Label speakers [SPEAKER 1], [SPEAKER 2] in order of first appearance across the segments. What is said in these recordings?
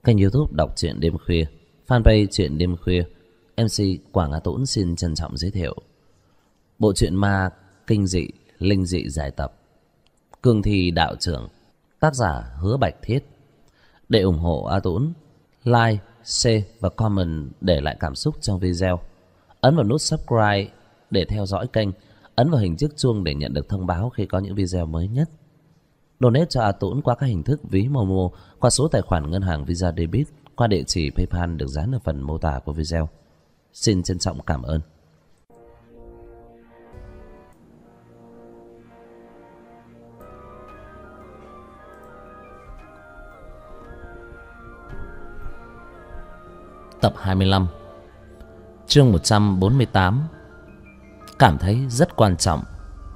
[SPEAKER 1] Kênh YouTube đọc truyện đêm khuya, fanpage truyện đêm khuya. MC Quảng Á Tũng xin trân trọng giới thiệu bộ truyện ma kinh dị, linh dị giải tập Cương Thi Đạo Trưởng, tác giả Hứa Bạch Thiết. Để ủng hộ A Tũng, like, share và comment để lại cảm xúc trong video. Ấn vào nút subscribe để theo dõi kênh. Ấn vào hình chiếc chuông để nhận được thông báo khi có những video mới nhất. Donate cho A Tũng qua các hình thức ví Momo, qua số tài khoản ngân hàng Visa Debit, qua địa chỉ PayPal được dán ở phần mô tả của video. Xin trân trọng cảm ơn. Tập 25, chương 148. Cảm thấy rất quan trọng.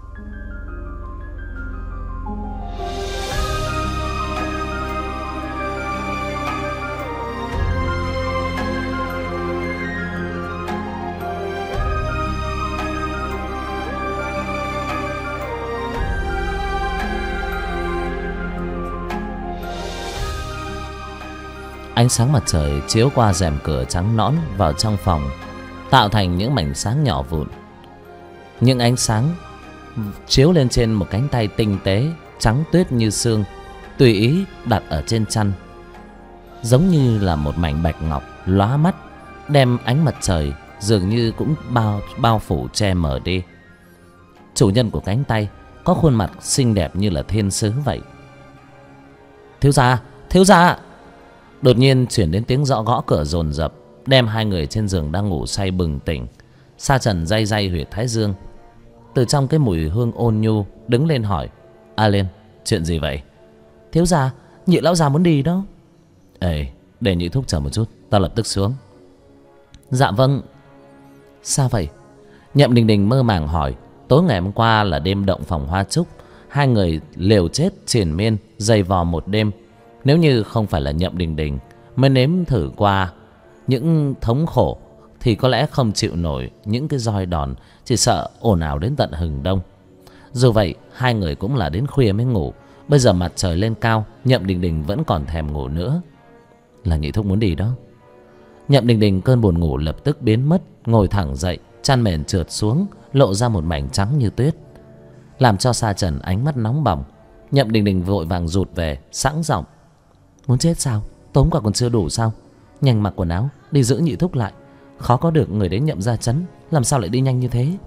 [SPEAKER 1] Ánh sáng mặt trời chiếu qua rèm cửa trắng nõn vào trong phòng, tạo thành những mảnh sáng nhỏ vụn. Những ánh sáng chiếu lên trên một cánh tay tinh tế, trắng tuyết như sương, tùy ý đặt ở trên chăn, giống như là một mảnh bạch ngọc lóa mắt, đem ánh mặt trời dường như cũng bao phủ che mờ đi. Chủ nhân của cánh tay có khuôn mặt xinh đẹp như là thiên sứ vậy. Thiếu gia, thiếu gia! Đột nhiên chuyển đến tiếng gõ cửa dồn dập, đem hai người trên giường đang ngủ say bừng tỉnh. Sa Trần day day huyệt thái dương, từ trong cái mùi hương ôn nhu đứng lên hỏi: A Liên, chuyện gì vậy? Thiếu gia, nhị lão già muốn đi đó. Ê, để nhị thúc chờ một chút, tao lập tức xuống. Dạ vâng. Sao vậy? Nhậm Đình Đình mơ màng hỏi. Tối ngày hôm qua là đêm động phòng hoa trúc, hai người liều chết triền miên dày vò một đêm. Nếu như không phải là Nhậm Đình Đình mới nếm thử qua những thống khổ thì có lẽ không chịu nổi những cái roi đòn, chỉ sợ ồn ào đến tận hừng đông. Dù vậy hai người cũng là đến khuya mới ngủ. Bây giờ mặt trời lên cao, Nhậm Đình Đình vẫn còn thèm ngủ nữa. Là nhị thúc muốn đi đó. Nhậm Đình Đình cơn buồn ngủ lập tức biến mất, ngồi thẳng dậy, chăn mền trượt xuống, lộ ra một mảnh trắng như tuyết, làm cho Sa Trần ánh mắt nóng bỏng. Nhậm Đình Đình vội vàng rụt về, sẵn giọng: Muốn chết sao? Tốn quả còn chưa đủ sao? Nhanh mặc quần áo đi giữ nhị thúc lại. Khó có được người đến Nhậm gia trấn, làm sao lại đi nhanh như thế?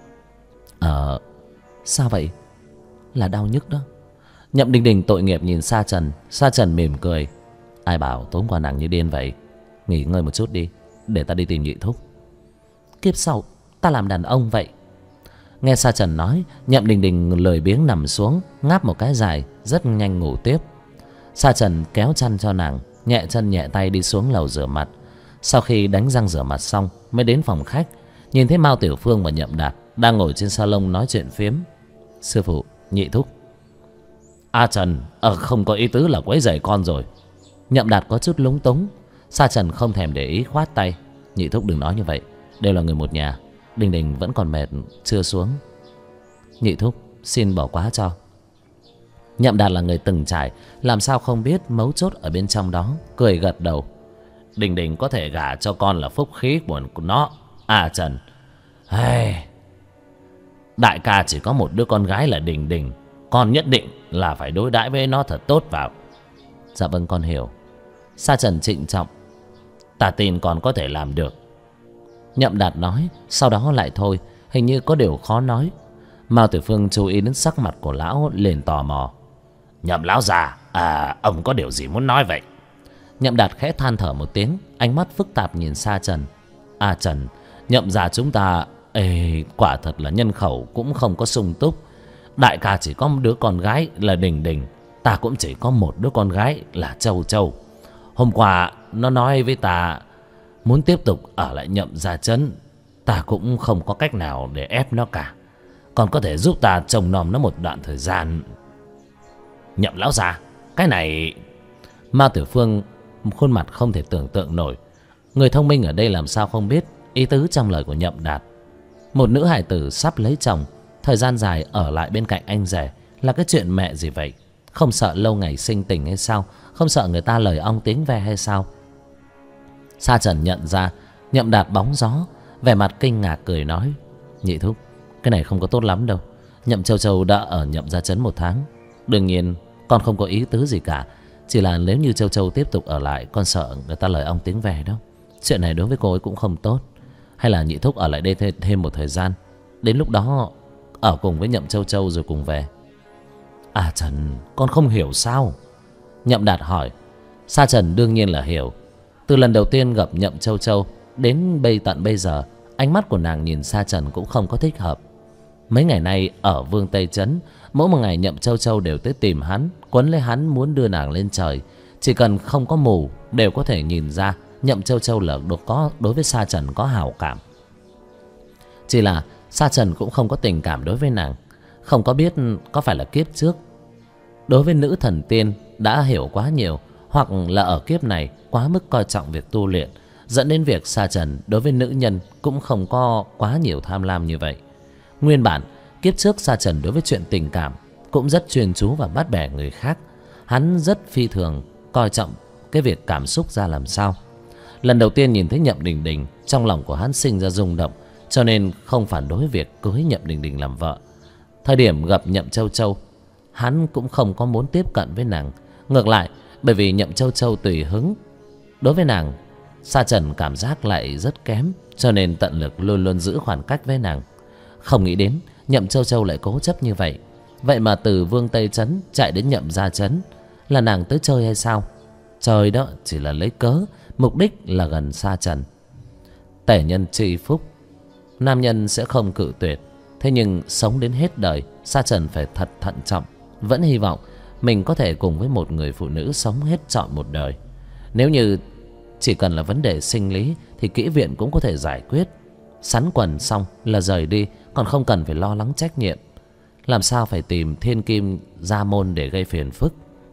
[SPEAKER 1] Sao vậy? Là đau nhức đó. Nhậm Đình Đình tội nghiệp nhìn Sa Trần. Sa Trần mỉm cười: Ai bảo tốn quả nặng như điên vậy? Nghỉ ngơi một chút đi, để ta đi tìm nhị thúc. Kiếp sau ta làm đàn ông vậy. Nghe Sa Trần nói, Nhậm Đình Đình lười biếng nằm xuống, ngáp một cái dài, rất nhanh ngủ tiếp. Sa Trần kéo chăn cho nàng, nhẹ chân nhẹ tay đi xuống lầu rửa mặt. Sau khi đánh răng rửa mặt xong mới đến phòng khách, nhìn thấy Mao Tiểu Phương và Nhậm Đạt đang ngồi trên salon nói chuyện phiếm. Sư phụ, nhị thúc. A Trần, không có ý tứ là quấy rầy con rồi. Nhậm Đạt có chút lúng túng. Sa Trần không thèm để ý, khoát tay: Nhị thúc đừng nói như vậy, đều là người một nhà. Đình Đình vẫn còn mệt chưa xuống. Nhị thúc xin bỏ qua cho. Nhậm Đạt là người từng trải, làm sao không biết mấu chốt ở bên trong đó, cười gật đầu. Đình Đình có thể gả cho con là phúc khí của nó. À Trần, đại ca chỉ có một đứa con gái là Đình Đình, con nhất định là phải đối đãi với nó thật tốt vào. Dạ vâng, con hiểu. Sa Trần trịnh trọng: Ta tin con có thể làm được. Nhậm Đạt nói, sau đó lại thôi, hình như có điều khó nói. Mao Tiểu Phương chú ý đến sắc mặt của lão, liền tò mò: Nhậm lão già, ông có điều gì muốn nói vậy? Nhậm Đạt khẽ than thở một tiếng, ánh mắt phức tạp nhìn Sa Trần. A Trần, Nhậm gia chúng ta quả thật là nhân khẩu cũng không có sung túc. Đại ca chỉ có một đứa con gái là Đình Đình, ta cũng chỉ có một đứa con gái là Châu Châu. Hôm qua nó nói với ta muốn tiếp tục ở lại Nhậm gia trấn, ta cũng không có cách nào để ép nó cả. Còn có thể giúp ta trông nom nó một đoạn thời gian. Nhậm lão già, cái này... Mao Tiểu Phương khuôn mặt không thể tưởng tượng nổi. Người thông minh ở đây làm sao không biết ý tứ trong lời của Nhậm Đạt. Một nữ hài tử sắp lấy chồng, thời gian dài ở lại bên cạnh anh rể là cái chuyện mẹ gì vậy? Không sợ lâu ngày sinh tình hay sao? Không sợ người ta lời ong tiếng ve hay sao? Sa Trần nhận ra Nhậm Đạt bóng gió, vẻ mặt kinh ngạc cười nói: nhị thúc, cái này không có tốt lắm đâu. Nhậm Châu Châu đã ở Nhậm gia trấn 1 tháng. Đương nhiên con không có ý tứ gì cả, chỉ là nếu như Châu Châu tiếp tục ở lại, con sợ người ta lời ong tiếng ve đó. Chuyện này đối với cô ấy cũng không tốt. Hay là nhị thúc ở lại đây thêm một thời gian, đến lúc đó ở cùng với Nhậm Châu Châu rồi cùng về. À Trần, con không hiểu sao? Nhậm Đạt hỏi. Sa Trần đương nhiên là hiểu. Từ lần đầu tiên gặp Nhậm Châu Châu đến tận bây giờ, ánh mắt của nàng nhìn Sa Trần cũng không có thích hợp. Mấy ngày nay ở Vương Tây Trấn, mỗi một ngày Nhậm Châu Châu đều tới tìm hắn, quấn lấy hắn muốn đưa nàng lên trời. Chỉ cần không có mù đều có thể nhìn ra Nhậm Châu Châu là đối với Sa Trần có hảo cảm. Chỉ là Sa Trần cũng không có tình cảm đối với nàng. Không có biết có phải là kiếp trước đối với nữ thần tiên đã hiểu quá nhiều, hoặc là ở kiếp này quá mức coi trọng việc tu luyện, dẫn đến việc Sa Trần đối với nữ nhân cũng không có quá nhiều tham lam như vậy. Nguyên bản kiếp trước Sa Trần đối với chuyện tình cảm cũng rất chuyên chú và bắt bẻ người khác. Hắn rất phi thường coi trọng cái việc cảm xúc ra làm sao. Lần đầu tiên nhìn thấy Nhậm Đình Đình, trong lòng của hắn sinh ra rung động, cho nên không phản đối việc cưới Nhậm Đình Đình làm vợ. Thời điểm gặp Nhậm Châu Châu, hắn cũng không có muốn tiếp cận với nàng. Ngược lại, bởi vì Nhậm Châu Châu tùy hứng đối với nàng, Sa Trần cảm giác lại rất kém, cho nên tận lực luôn luôn giữ khoảng cách với nàng. Không nghĩ đến Nhậm Châu Châu lại cố chấp như vậy. Vậy mà từ Vương Tây Trấn chạy đến Nhậm gia trấn là nàng tới chơi hay sao? Chơi đó chỉ là lấy cớ, mục đích là gần Sa Trần. Tể nhân tri phúc, nam nhân sẽ không cự tuyệt. Thế nhưng sống đến hết đời, Sa Trần phải thật thận trọng. Vẫn hy vọng mình có thể cùng với một người phụ nữ sống hết trọn một đời. Nếu như chỉ cần là vấn đề sinh lý thì kỹ viện cũng có thể giải quyết. Sắn quần xong là rời đi, còn không cần phải lo lắng trách nhiệm. Làm sao phải tìm thiên kim gia môn để gây phiền phức.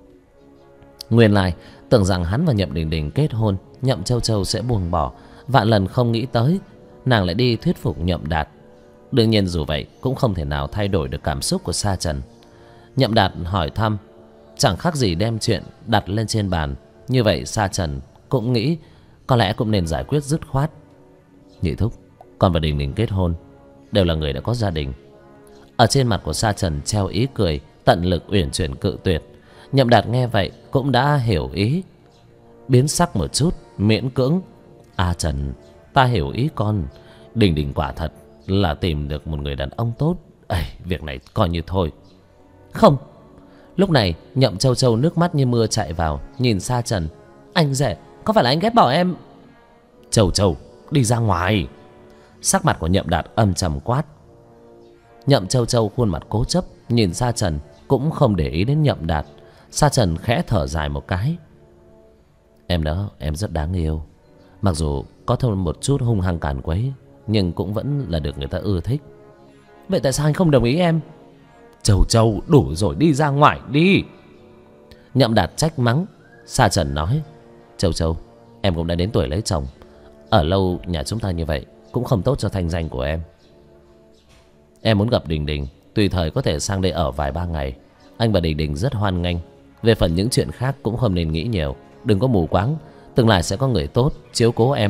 [SPEAKER 1] Nguyên lai tưởng rằng hắn và Nhậm Đình Đình kết hôn, Nhậm Châu Châu sẽ buông bỏ. Vạn lần không nghĩ tới nàng lại đi thuyết phục Nhậm Đạt. Đương nhiên dù vậy cũng không thể nào thay đổi được cảm xúc của Sa Trần. Nhậm Đạt hỏi thăm chẳng khác gì đem chuyện đặt lên trên bàn. Như vậy Sa Trần cũng nghĩ có lẽ cũng nên giải quyết dứt khoát. Nhị thúc, con và Đình Đình kết hôn, đều là người đã có gia đình. Ở trên mặt của Sa Trần treo ý cười, tận lực uyển chuyển cự tuyệt. Nhậm Đạt nghe vậy cũng đã hiểu ý, biến sắc một chút, miễn cưỡng: À Trần, ta hiểu ý con. Đình Đình quả thật là tìm được một người đàn ông tốt. Việc này coi như thôi. Không. Lúc này Nhậm Châu Châu nước mắt như mưa chạy vào, nhìn Sa Trần: Anh rể, có phải là anh ghét bỏ em? Châu Châu, đi ra ngoài. Sắc mặt của Nhậm Đạt âm trầm quát. Nhậm Châu Châu khuôn mặt cố chấp nhìn Sa Trần, cũng không để ý đến Nhậm Đạt. Sa Trần khẽ thở dài một cái. Em đó, em rất đáng yêu. Mặc dù có thêm một chút hung hăng càn quấy, nhưng cũng vẫn là được người ta ưa thích. Vậy tại sao anh không đồng ý em? Châu Châu, đủ rồi, đi ra ngoài đi. Nhậm Đạt trách mắng. Sa Trần nói: Châu Châu, em cũng đã đến tuổi lấy chồng. Ở lâu nhà chúng ta như vậy cũng không tốt cho thanh danh của em. Em muốn gặp Đình Đình, tùy thời có thể sang đây ở vài ba ngày. Anh và Đình Đình rất hoan nghênh. Về phần những chuyện khác cũng không nên nghĩ nhiều. Đừng có mù quáng, tương lai sẽ có người tốt chiếu cố em.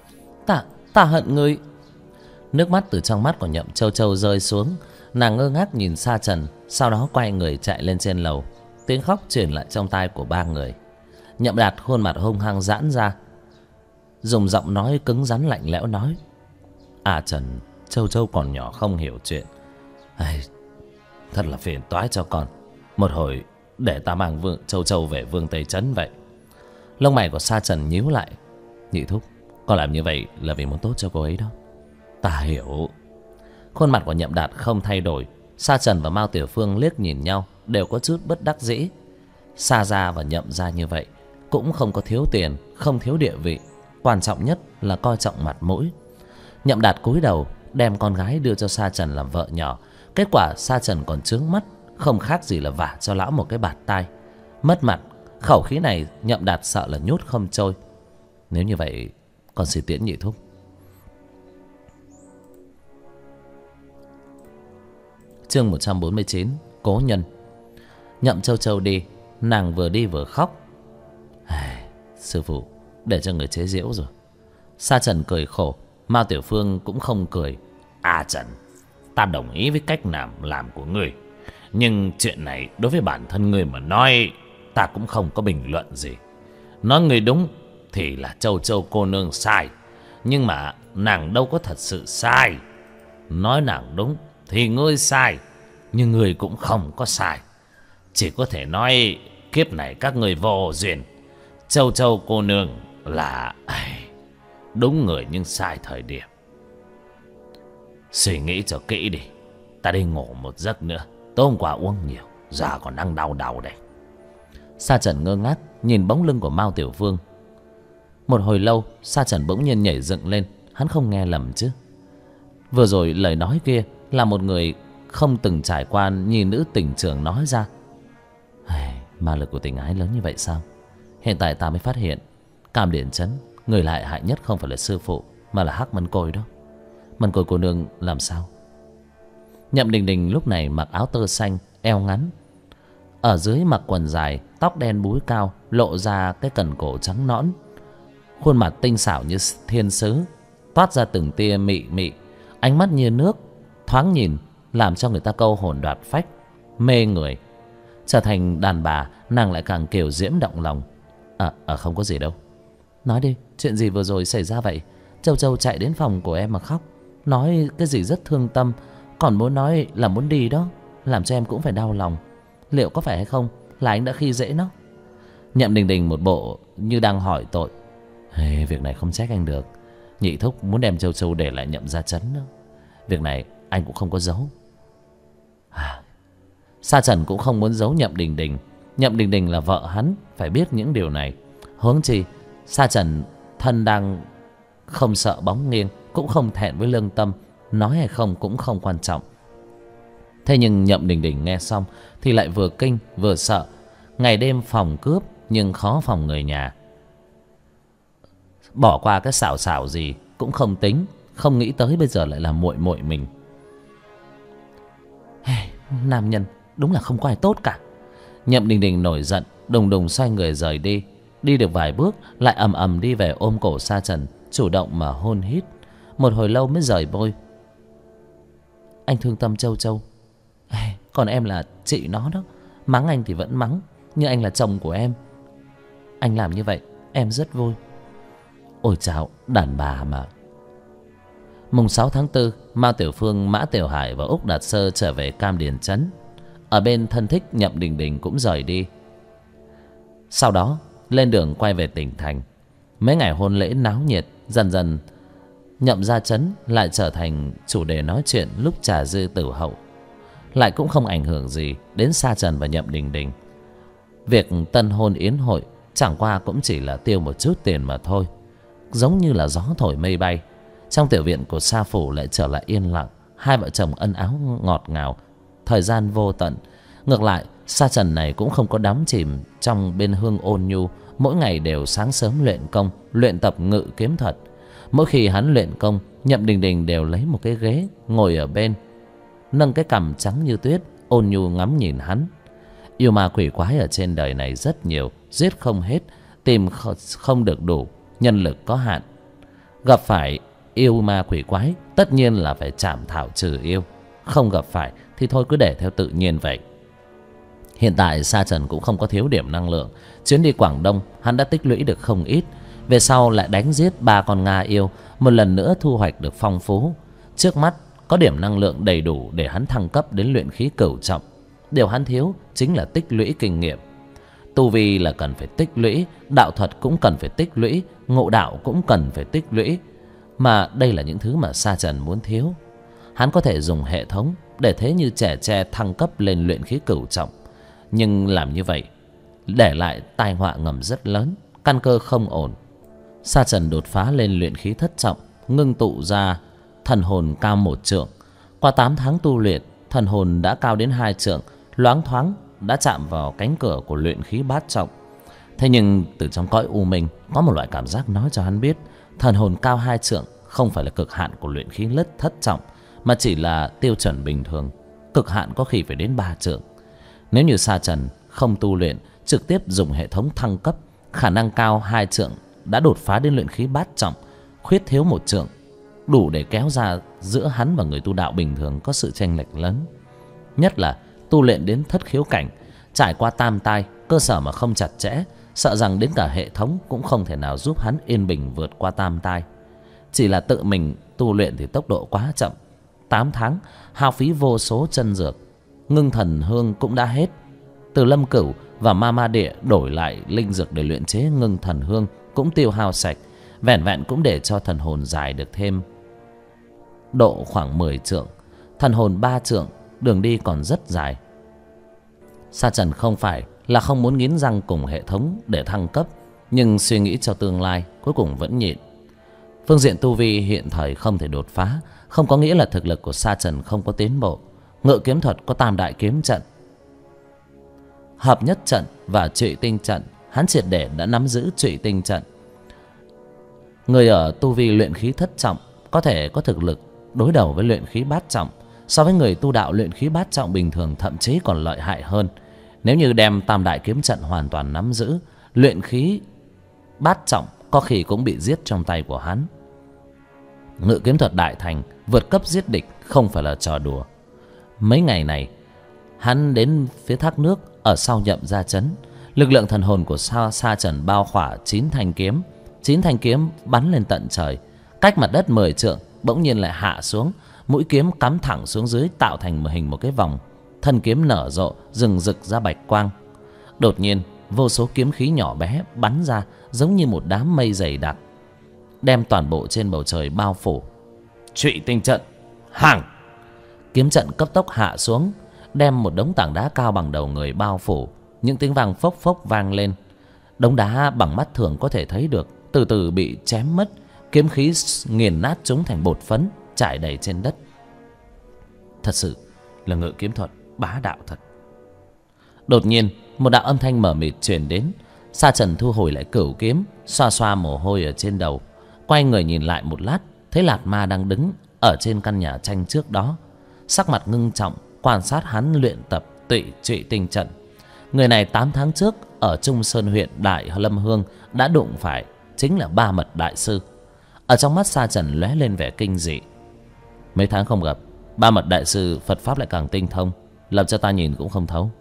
[SPEAKER 1] Ta hận người. Nước mắt từ trong mắt của Nhậm Châu Châu rơi xuống. Nàng ngơ ngác nhìn Sa Trần, sau đó quay người chạy lên trên lầu. Tiếng khóc truyền lại trong tai của ba người. Nhậm Đạt khuôn mặt hung hăng giãn ra, dùng giọng nói cứng rắn lạnh lẽo nói: À Trần, Châu Châu còn nhỏ không hiểu chuyện. Thật là phiền toái cho con. Một hồi để ta mang Châu Châu về Vương Tây Trấn vậy. Lông mày của Sa Trần nhíu lại. Nhị thúc, con làm như vậy là vì muốn tốt cho cô ấy đó. Ta hiểu. Khuôn mặt của Nhậm Đạt không thay đổi. Sa Trần và Mao Tiểu Phương liếc nhìn nhau, đều có chút bất đắc dĩ. Sa gia và Nhậm gia như vậy cũng không có thiếu tiền, không thiếu địa vị, quan trọng nhất là coi trọng mặt mũi. Nhậm Đạt cúi đầu đem con gái đưa cho Sa Trần làm vợ nhỏ. Kết quả Sa Trần còn trướng mắt, không khác gì là vả cho lão một cái bạt tai. Mất mặt, khẩu khí này Nhậm Đạt sợ là nhốt không trôi. Nếu như vậy, con xin tiễn nhị thúc. Chương 149, Cố nhân. Nhậm Châu Châu đi, nàng vừa đi vừa khóc. Sư phụ để cho người chế giễu rồi. Sa Trần cười khổ. Mao Tiểu Phương cũng không cười.
[SPEAKER 2] Trần, ta đồng ý với cách làm của ngươi, nhưng chuyện này đối với bản thân ngươi mà nói, ta cũng không có bình luận gì. Nói ngươi đúng thì là Châu Châu cô nương sai, nhưng mà nàng đâu có thật sự sai. Nói nàng đúng thì ngươi sai, nhưng ngươi cũng không có sai. Chỉ có thể nói kiếp này các ngươi vô duyên. Châu Châu cô nương là đúng người nhưng sai thời điểm. Suy nghĩ cho kỹ đi, ta đi ngủ một giấc nữa. Tối hôm qua uống nhiều, giờ còn đang đau đầu đây.
[SPEAKER 1] Sa Trần ngơ ngác nhìn bóng lưng của Mao Tiểu Phương. Một hồi lâu, Sa Trần bỗng nhiên nhảy dựng lên. Hắn không nghe lầm chứ? Vừa rồi lời nói kia là một người không từng trải qua nhi nữ tình trưởng nói ra. Ma lực của tình ái lớn như vậy sao? Hiện tại ta mới phát hiện, Cam Điển Trấn người lại hại nhất không phải là sư phụ, mà là Hắc Mân Côi đó. Mân Côi cô nương làm sao? Nhậm Đình Đình lúc này mặc áo tơ xanh, eo ngắn, ở dưới mặc quần dài, tóc đen búi cao, lộ ra cái cần cổ trắng nõn. Khuôn mặt tinh xảo như thiên sứ, toát ra từng tia mị mị, ánh mắt như nước, thoáng nhìn làm cho người ta câu hồn đoạt phách, mê người. Trở thành đàn bà, nàng lại càng kiều diễm động lòng. Không có gì đâu. Nói đi, chuyện gì vừa rồi xảy ra vậy? Châu Châu chạy đến phòng của em mà khóc, nói cái gì rất thương tâm, còn muốn nói là muốn đi đó, làm cho em cũng phải đau lòng. Liệu có phải hay không là anh đã khi dễ nó? Nhậm Đình Đình một bộ như đang hỏi tội. Việc này không trách anh được. Nhị thúc muốn đem Châu Châu để lại Nhậm gia trấn đó. Việc này anh cũng không có giấu. Sa Trần cũng không muốn giấu Nhậm Đình Đình. Nhậm Đình Đình là vợ hắn, phải biết những điều này. Huống chi Sa Trần thân đang không sợ bóng nghiêng, cũng không thẹn với lương tâm, nói hay không cũng không quan trọng. Thế nhưng Nhậm Đình Đình nghe xong thì lại vừa kinh vừa sợ. Ngày đêm phòng cướp nhưng khó phòng người nhà. Bỏ qua cái xảo xảo gì cũng không tính, không nghĩ tới bây giờ lại là muội muội mình. Nam nhân đúng là không có ai tốt cả. Nhậm Đình Đình nổi giận, đùng đùng xoay người rời đi. Đi được vài bước lại ầm ầm đi về ôm cổ Sa Trần, chủ động mà hôn hít. Một hồi lâu mới rời môi. Anh thương tâm Châu Châu, còn em là chị nó đó. Mắng anh thì vẫn mắng, nhưng anh là chồng của em. Anh làm như vậy em rất vui. Ôi chào, đàn bà mà. Mùng 6 tháng 4, Mao Tiểu Phương, Mã Tiểu Hải và Úc Đạt Sơ trở về Cam Điền Trấn. Ở bên thân thích Nhậm Đình Đình cũng rời đi. Sau đó lên đường quay về tỉnh thành. Mấy ngày hôn lễ náo nhiệt, dần dần Nhậm gia trấn lại trở thành chủ đề nói chuyện lúc trà dư tử hậu. Lại cũng không ảnh hưởng gì đến Sa Trần và Nhậm Đình Đình. Việc tân hôn yến hội chẳng qua cũng chỉ là tiêu một chút tiền mà thôi, giống như là gió thổi mây bay. Trong tiểu viện của Sa phủ lại trở lại yên lặng. Hai vợ chồng ân áo ngọt ngào, thời gian vô tận. Ngược lại, Sa Trần này cũng không có đắm chìm trong bên hương ôn nhu, mỗi ngày đều sáng sớm luyện công, luyện tập ngự kiếm thuật. Mỗi khi hắn luyện công, Nhậm Đình Đình đều lấy một cái ghế ngồi ở bên, nâng cái cằm trắng như tuyết, ôn nhu ngắm nhìn hắn. Yêu ma quỷ quái ở trên đời này rất nhiều, giết không hết, tìm không được đủ, nhân lực có hạn. Gặp phải yêu ma quỷ quái tất nhiên là phải chảm thảo trừ yêu, không gặp phải thì thôi cứ để theo tự nhiên vậy. Hiện tại Sa Trần cũng không có thiếu điểm năng lượng. Chuyến đi Quảng Đông hắn đã tích lũy được không ít. Về sau lại đánh giết 3 con Nga yêu, một lần nữa thu hoạch được phong phú. Trước mắt có điểm năng lượng đầy đủ để hắn thăng cấp đến luyện khí cửu trọng. Điều hắn thiếu chính là tích lũy kinh nghiệm. Tu vi là cần phải tích lũy, đạo thuật cũng cần phải tích lũy, ngộ đạo cũng cần phải tích lũy. Mà đây là những thứ mà Sa Trần muốn thiếu. Hắn có thể dùng hệ thống để thế như trẻ tre thăng cấp lên luyện khí cửu trọng. Nhưng làm như vậy để lại tai họa ngầm rất lớn, căn cơ không ổn. Sa Trần đột phá lên luyện khí thất trọng, ngưng tụ ra thần hồn cao 1 trượng. Qua 8 tháng tu luyện, thần hồn đã cao đến 2 trượng, loáng thoáng đã chạm vào cánh cửa của luyện khí bát trọng. Thế nhưng từ trong cõi u minh có một loại cảm giác nói cho hắn biết, thần hồn cao 2 trượng không phải là cực hạn của luyện khí thất trọng, mà chỉ là tiêu chuẩn bình thường. Cực hạn có khi phải đến 3 trượng. Nếu như Sa Trần không tu luyện, trực tiếp dùng hệ thống thăng cấp, khả năng cao 2 trượng đã đột phá đến luyện khí bát trọng, khuyết thiếu 1 trượng, đủ để kéo ra giữa hắn và người tu đạo bình thường có sự chênh lệch lớn. Nhất là tu luyện đến thất khiếu cảnh, trải qua tam tai, cơ sở mà không chặt chẽ, sợ rằng đến cả hệ thống cũng không thể nào giúp hắn yên bình vượt qua tam tai. Chỉ là tự mình tu luyện thì tốc độ quá chậm. 8 tháng hao phí vô số chân dược, ngưng thần hương cũng đã hết. Từ Lâm Cửu và Ma Ma Địa đổi lại linh dược để luyện chế ngưng thần hương cũng tiêu hao sạch, vẻn vẹn cũng để cho thần hồn dài được thêm độ khoảng 10 trượng. Thần hồn 3 trượng, đường đi còn rất dài. Sa Trần không phải là không muốn nghiến răng cùng hệ thống để thăng cấp, nhưng suy nghĩ cho tương lai, cuối cùng vẫn nhịn. Phương diện tu vi hiện thời không thể đột phá, không có nghĩa là thực lực của Sa Trần không có tiến bộ. Ngự kiếm thuật có tam đại kiếm trận, hợp nhất trận và trụy tinh trận. Hắn triệt để đã nắm giữ trụy tinh trận. Người ở tu vi luyện khí thất trọng có thể có thực lực đối đầu với luyện khí bát trọng, so với người tu đạo luyện khí bát trọng bình thường thậm chí còn lợi hại hơn. Nếu như đem tam đại kiếm trận hoàn toàn nắm giữ, luyện khí bát trọng có khi cũng bị giết trong tay của hắn. Ngự kiếm thuật đại thành, vượt cấp giết địch không phải là trò đùa. Mấy ngày này hắn đến phía thác nước ở sau Nhậm Gia trấn. Lực lượng thần hồn của Sa Trần bao khỏa 9 thanh kiếm. 9 thanh kiếm bắn lên tận trời, cách mặt đất 10 trượng, bỗng nhiên lại hạ xuống. Mũi kiếm cắm thẳng xuống dưới, tạo thành một cái vòng. Thân kiếm nở rộ, rừng rực ra bạch quang. Đột nhiên vô số kiếm khí nhỏ bé bắn ra, giống như một đám mây dày đặc, đem toàn bộ trên bầu trời bao phủ. Trụy tinh trận hàng. Kiếm trận cấp tốc hạ xuống, đem một đống tảng đá cao bằng đầu người bao phủ. Những tiếng vang phốc phốc vang lên. Đống đá bằng mắt thường có thể thấy được từ từ bị chém mất, kiếm khí nghiền nát chúng thành bột phấn trải đầy trên đất. Thật sự là ngự kiếm thuật bá đạo thật. Đột nhiên một đạo âm thanh mờ mịt truyền đến. Sa Trần thu hồi lại cửu kiếm, xoa xoa mồ hôi ở trên đầu, quay người nhìn lại một lát, thấy Lạt Ma đang đứng ở trên căn nhà tranh trước đó, sắc mặt ngưng trọng quan sát hắn luyện tập trụy tinh trận. Người này 8 tháng trước ở Trung Sơn huyện Đại Lâm Hương đã đụng phải, chính là Ba Mật Đại Sư. Ở trong mắt Sa Trần lóe lên vẻ kinh dị. Mấy tháng không gặp, Ba Mật Đại Sư Phật pháp lại càng tinh thông, làm cho ta nhìn cũng không thấu.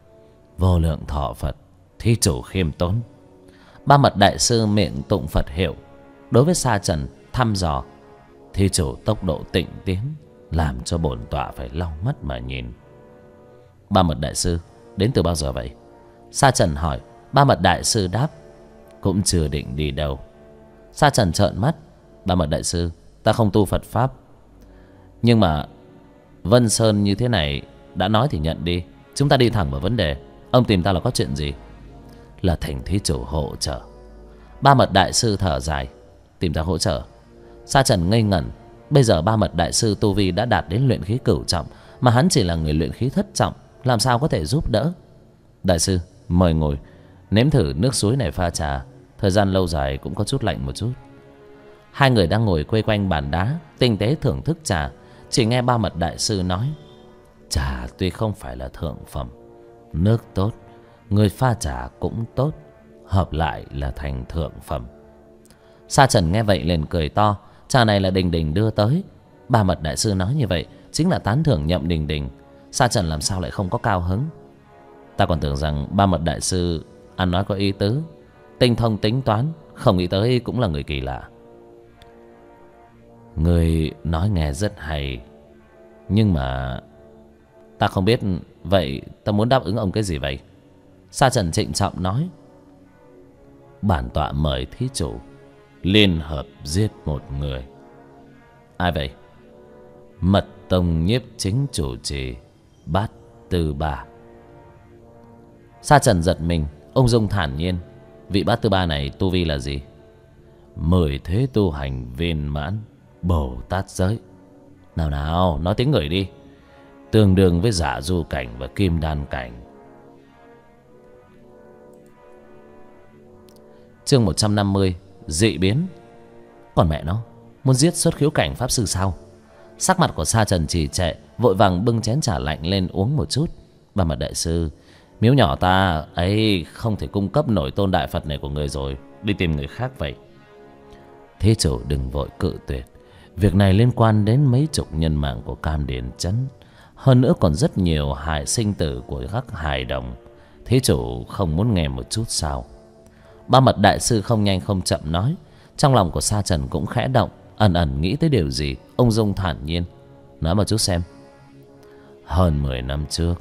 [SPEAKER 1] Vô lượng thọ Phật, thí chủ khiêm tốn. Ba Mật Đại Sư miệng tụng Phật hiệu, đối với Sa Trần thăm dò. Thí chủ tốc độ tịnh tiến, làm cho bổn tọa phải lau mắt mà nhìn. Ba Mật Đại Sư đến từ bao giờ vậy? Sa Trần hỏi. Ba Mật Đại Sư đáp, cũng chưa định đi đâu. Sa Trần trợn mắt. Ba Mật Đại Sư, ta không tu Phật pháp, nhưng mà Vân Sơn như thế này, đã nói thì nhận đi. Chúng ta đi thẳng vào vấn đề. Ông tìm ta là có chuyện gì? Là thỉnh thí chủ hỗ trợ. Ba Mật Đại Sư thở dài. Tìm ta hỗ trợ? Sa Trần ngây ngẩn. Bây giờ Ba Mật Đại Sư tu vi đã đạt đến luyện khí cửu trọng, mà hắn chỉ là người luyện khí thất trọng, làm sao có thể giúp đỡ? Đại sư mời ngồi, nếm thử nước suối này pha trà. Thời gian lâu dài cũng có chút lạnh một chút. Hai người đang ngồi quây quanh bàn đá, tinh tế thưởng thức trà. Chỉ nghe Ba Mật Đại Sư nói, trà tuy không phải là thượng phẩm, nước tốt, người pha trà cũng tốt, hợp lại là thành thượng phẩm. Sa Trần nghe vậy liền cười to. Trà này là Đình Đình đưa tới. Ba Mật Đại Sư nói như vậy chính là tán thưởng Nhậm Đình Đình. Sa Trần làm sao lại không có cao hứng? Ta còn tưởng rằng Ba Mật Đại Sư ăn nói có ý tứ, tinh thông tính toán, không nghĩ tới cũng là người kỳ lạ. Người nói nghe rất hay, nhưng mà ta không biết. Vậy ta muốn đáp ứng ông cái gì vậy? Sa Trần trịnh trọng nói, bản tọa mời thí chủ liên hợp giết một người. Ai vậy? Mật Tông nhiếp chính chủ trì Bát Tư Ba. Sa Trần giật mình, ung dung thản nhiên. Vị Bát Tư Ba này tu vi là gì? 10 thế tu hành viên mãn Bồ Tát giới. Nào nào, nói tiếng người đi. Tương đương với Dạ Du cảnh và Kim Đan cảnh. Chương 150, dị biến. Còn mẹ nó, muốn giết xuất khiếu cảnh pháp sư sao? Sắc mặt của Sa Trần trì trệ, vội vàng bưng chén trà lạnh lên uống một chút. Ba Mật đại sư, miếu nhỏ ta ấy không thể cung cấp nổi tôn đại Phật này của người rồi, đi tìm người khác vậy. Thí chủ đừng vội cự tuyệt. Việc này liên quan đến mấy chục nhân mạng của Cam Điền Trấn, hơn nữa còn rất nhiều hại sinh tử của các hài đồng. Thí chủ không muốn nghe một chút sao? Ba Mật đại sư không nhanh không chậm nói. Trong lòng của Sa Trần cũng khẽ động, ẩn ẩn nghĩ tới điều gì. Ông dung thản nhiên nói một chút xem. Hơn 10 năm trước,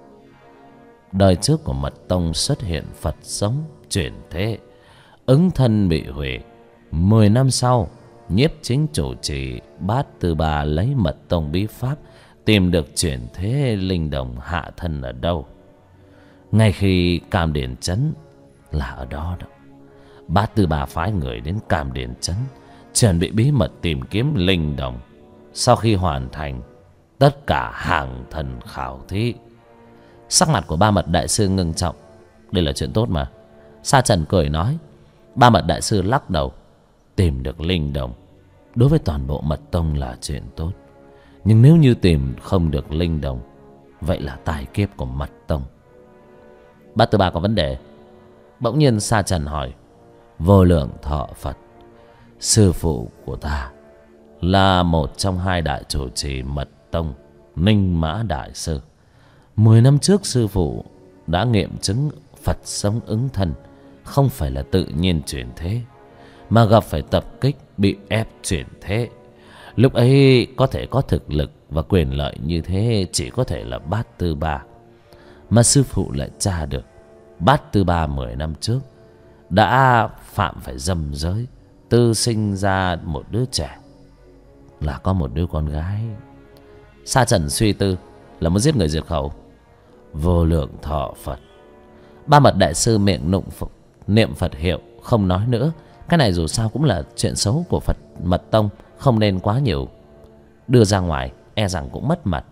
[SPEAKER 1] đời trước của Mật tông xuất hiện Phật sống chuyển thế, ứng thân bị hủy. 10 năm sau, Nhiếp Chính chủ trì Bát Tư Ba lấy Mật tông bí pháp, tìm được chuyển thế linh đồng hạ thân ở đâu. Ngay khi Cam Điền Trấn là ở đó đó, Bát Tư Ba phái người đến Cam Điền Trấn, chuẩn bị bí mật tìm kiếm linh đồng. Sau khi hoàn thành tất cả hàng thần khảo thí. Sắc mặt của Ba Mật đại sư ngưng trọng. Đây là chuyện tốt mà. Sa Trần cười nói. Ba Mật đại sư lắc đầu. Tìm được linh đồng đối với toàn bộ Mật tông là chuyện tốt, nhưng nếu như tìm không được linh đồng, vậy là tai kiếp của Mật tông. Bát Tư Ba có vấn đề? Bỗng nhiên Sa Trần hỏi. Vô Lượng Thọ Phật, sư phụ của ta, là một trong hai đại chủ trì Mật tông, Ninh Mã đại sư. 10 năm trước sư phụ đã nghiệm chứng Phật sống ứng thân không phải là tự nhiên chuyển thế, mà gặp phải tập kích, bị ép chuyển thế. Lúc ấy có thể có thực lực và quyền lợi như thế chỉ có thể là Bát Tư Ba. Mà sư phụ lại tra được Bát Tư Ba 10 năm trước đã phạm phải dâm giới, tư sinh ra một đứa trẻ, là có một đứa con gái. Sa Trần suy tư. Là muốn giết người diệt khẩu? Vô Lượng Thọ Phật. Ba Mật đại sư miệng niệm Phật hiệu, không nói nữa. Cái này dù sao cũng là chuyện xấu của Phật Mật tông, không nên quá nhiều đưa ra ngoài, e rằng cũng mất mặt.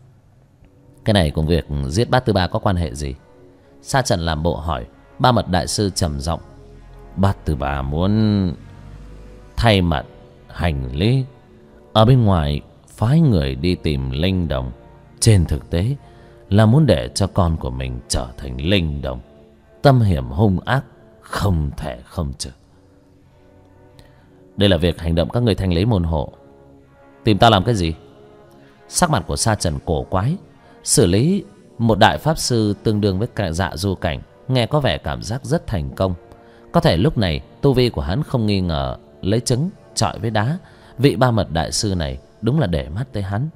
[SPEAKER 1] Cái này cùng việc giết Bát Tư Ba có quan hệ gì? Sa Trần làm bộ hỏi. Ba Mật đại sư trầm giọng. Bát Tư Ba muốn thay mặt hành lý ở bên ngoài, phái người đi tìm linh đồng. Trên thực tế là muốn để cho con của mình trở thành linh đồng. Tâm hiểm hung ác, không thể không trừ. Đây là việc hành động các người thanh lý môn hộ. Tìm ta làm cái gì? Sắc mặt của Sa Trần cổ quái. Xử lý một đại pháp sư tương đương với cả Dạ Du Cảnh, nghe có vẻ cảm giác rất thành công. Có thể lúc này tu vi của hắn không nghi ngờ lấy trứng chọi với đá. Vị Ba Mật đại sư này đúng là để mắt tới hắn.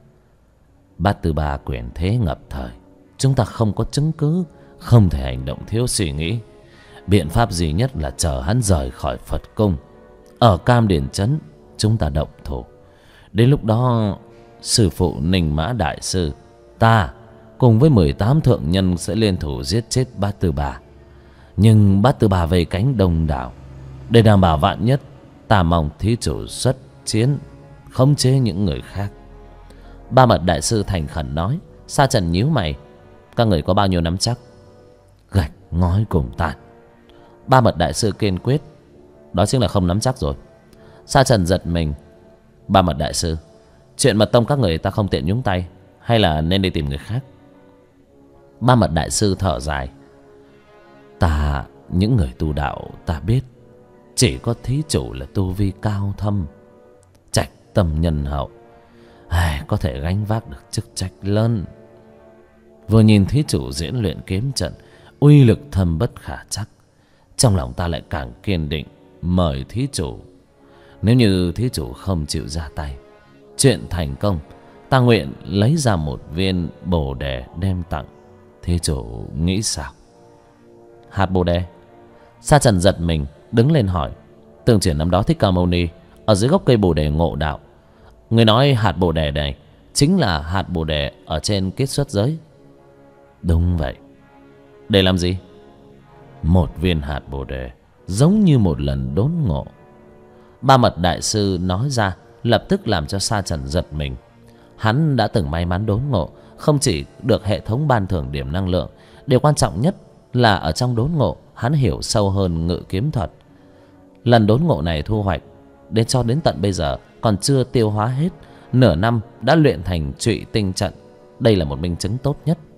[SPEAKER 1] Bát Tư Ba quyền thế ngập thời, chúng ta không có chứng cứ, không thể hành động thiếu suy nghĩ. Biện pháp duy nhất là chờ hắn rời khỏi Phật cung. Ở Cam Điền Trấn chúng ta động thủ. Đến lúc đó sư phụ Ninh Mã đại sư, ta cùng với 18 thượng nhân sẽ liên thủ giết chết Bát Tư Ba. Nhưng Bát Tư Ba vây cánh đông đảo, để đảm bảo vạn nhất, ta mong thí chủ xuất chiến, khống chế những người khác. Ba Mật đại sư thành khẩn nói. Sa Trần nhíu mày. Các người có bao nhiêu nắm chắc? Gạch ngói cùng tàn. Ba Mật đại sư kiên quyết. Đó chính là không nắm chắc rồi. Sa Trần giật mình. Ba Mật đại sư, chuyện Mật tông các người ta không tiện nhúng tay, hay là nên đi tìm người khác? Ba Mật đại sư thở dài. Ta, những người tu đạo ta biết, chỉ có thí chủ là tu vi cao thâm, trạch tâm nhân hậu, có thể gánh vác được chức trách lớn. Vừa nhìn thí chủ diễn luyện kiếm trận, uy lực thâm bất khả chắc, trong lòng ta lại càng kiên định mời thí chủ. Nếu như thí chủ không chịu ra tay, chuyện thành công, ta nguyện lấy ra một viên bồ đề đem tặng. Thí chủ nghĩ sao? Hạt bồ đề? Sa Trần giật mình, đứng lên hỏi. Tương truyền năm đó Thích Ca Mâu Ni ở dưới gốc cây bồ đề ngộ đạo. Người nói hạt bồ đề này chính là hạt bồ đề ở trên kết xuất giới. Đúng vậy. Để làm gì? Một viên hạt bồ đề giống như một lần đốn ngộ. Ba Mật đại sư nói ra, lập tức làm cho Sa Trần giật mình. Hắn đã từng may mắn đốn ngộ, không chỉ được hệ thống ban thưởng điểm năng lượng, điều quan trọng nhất là ở trong đốn ngộ hắn hiểu sâu hơn ngự kiếm thuật. Lần đốn ngộ này thu hoạch cho đến tận bây giờ còn chưa tiêu hóa hết. Nửa năm đã luyện thành Trụy Tinh trận. Đây là một minh chứng tốt nhất.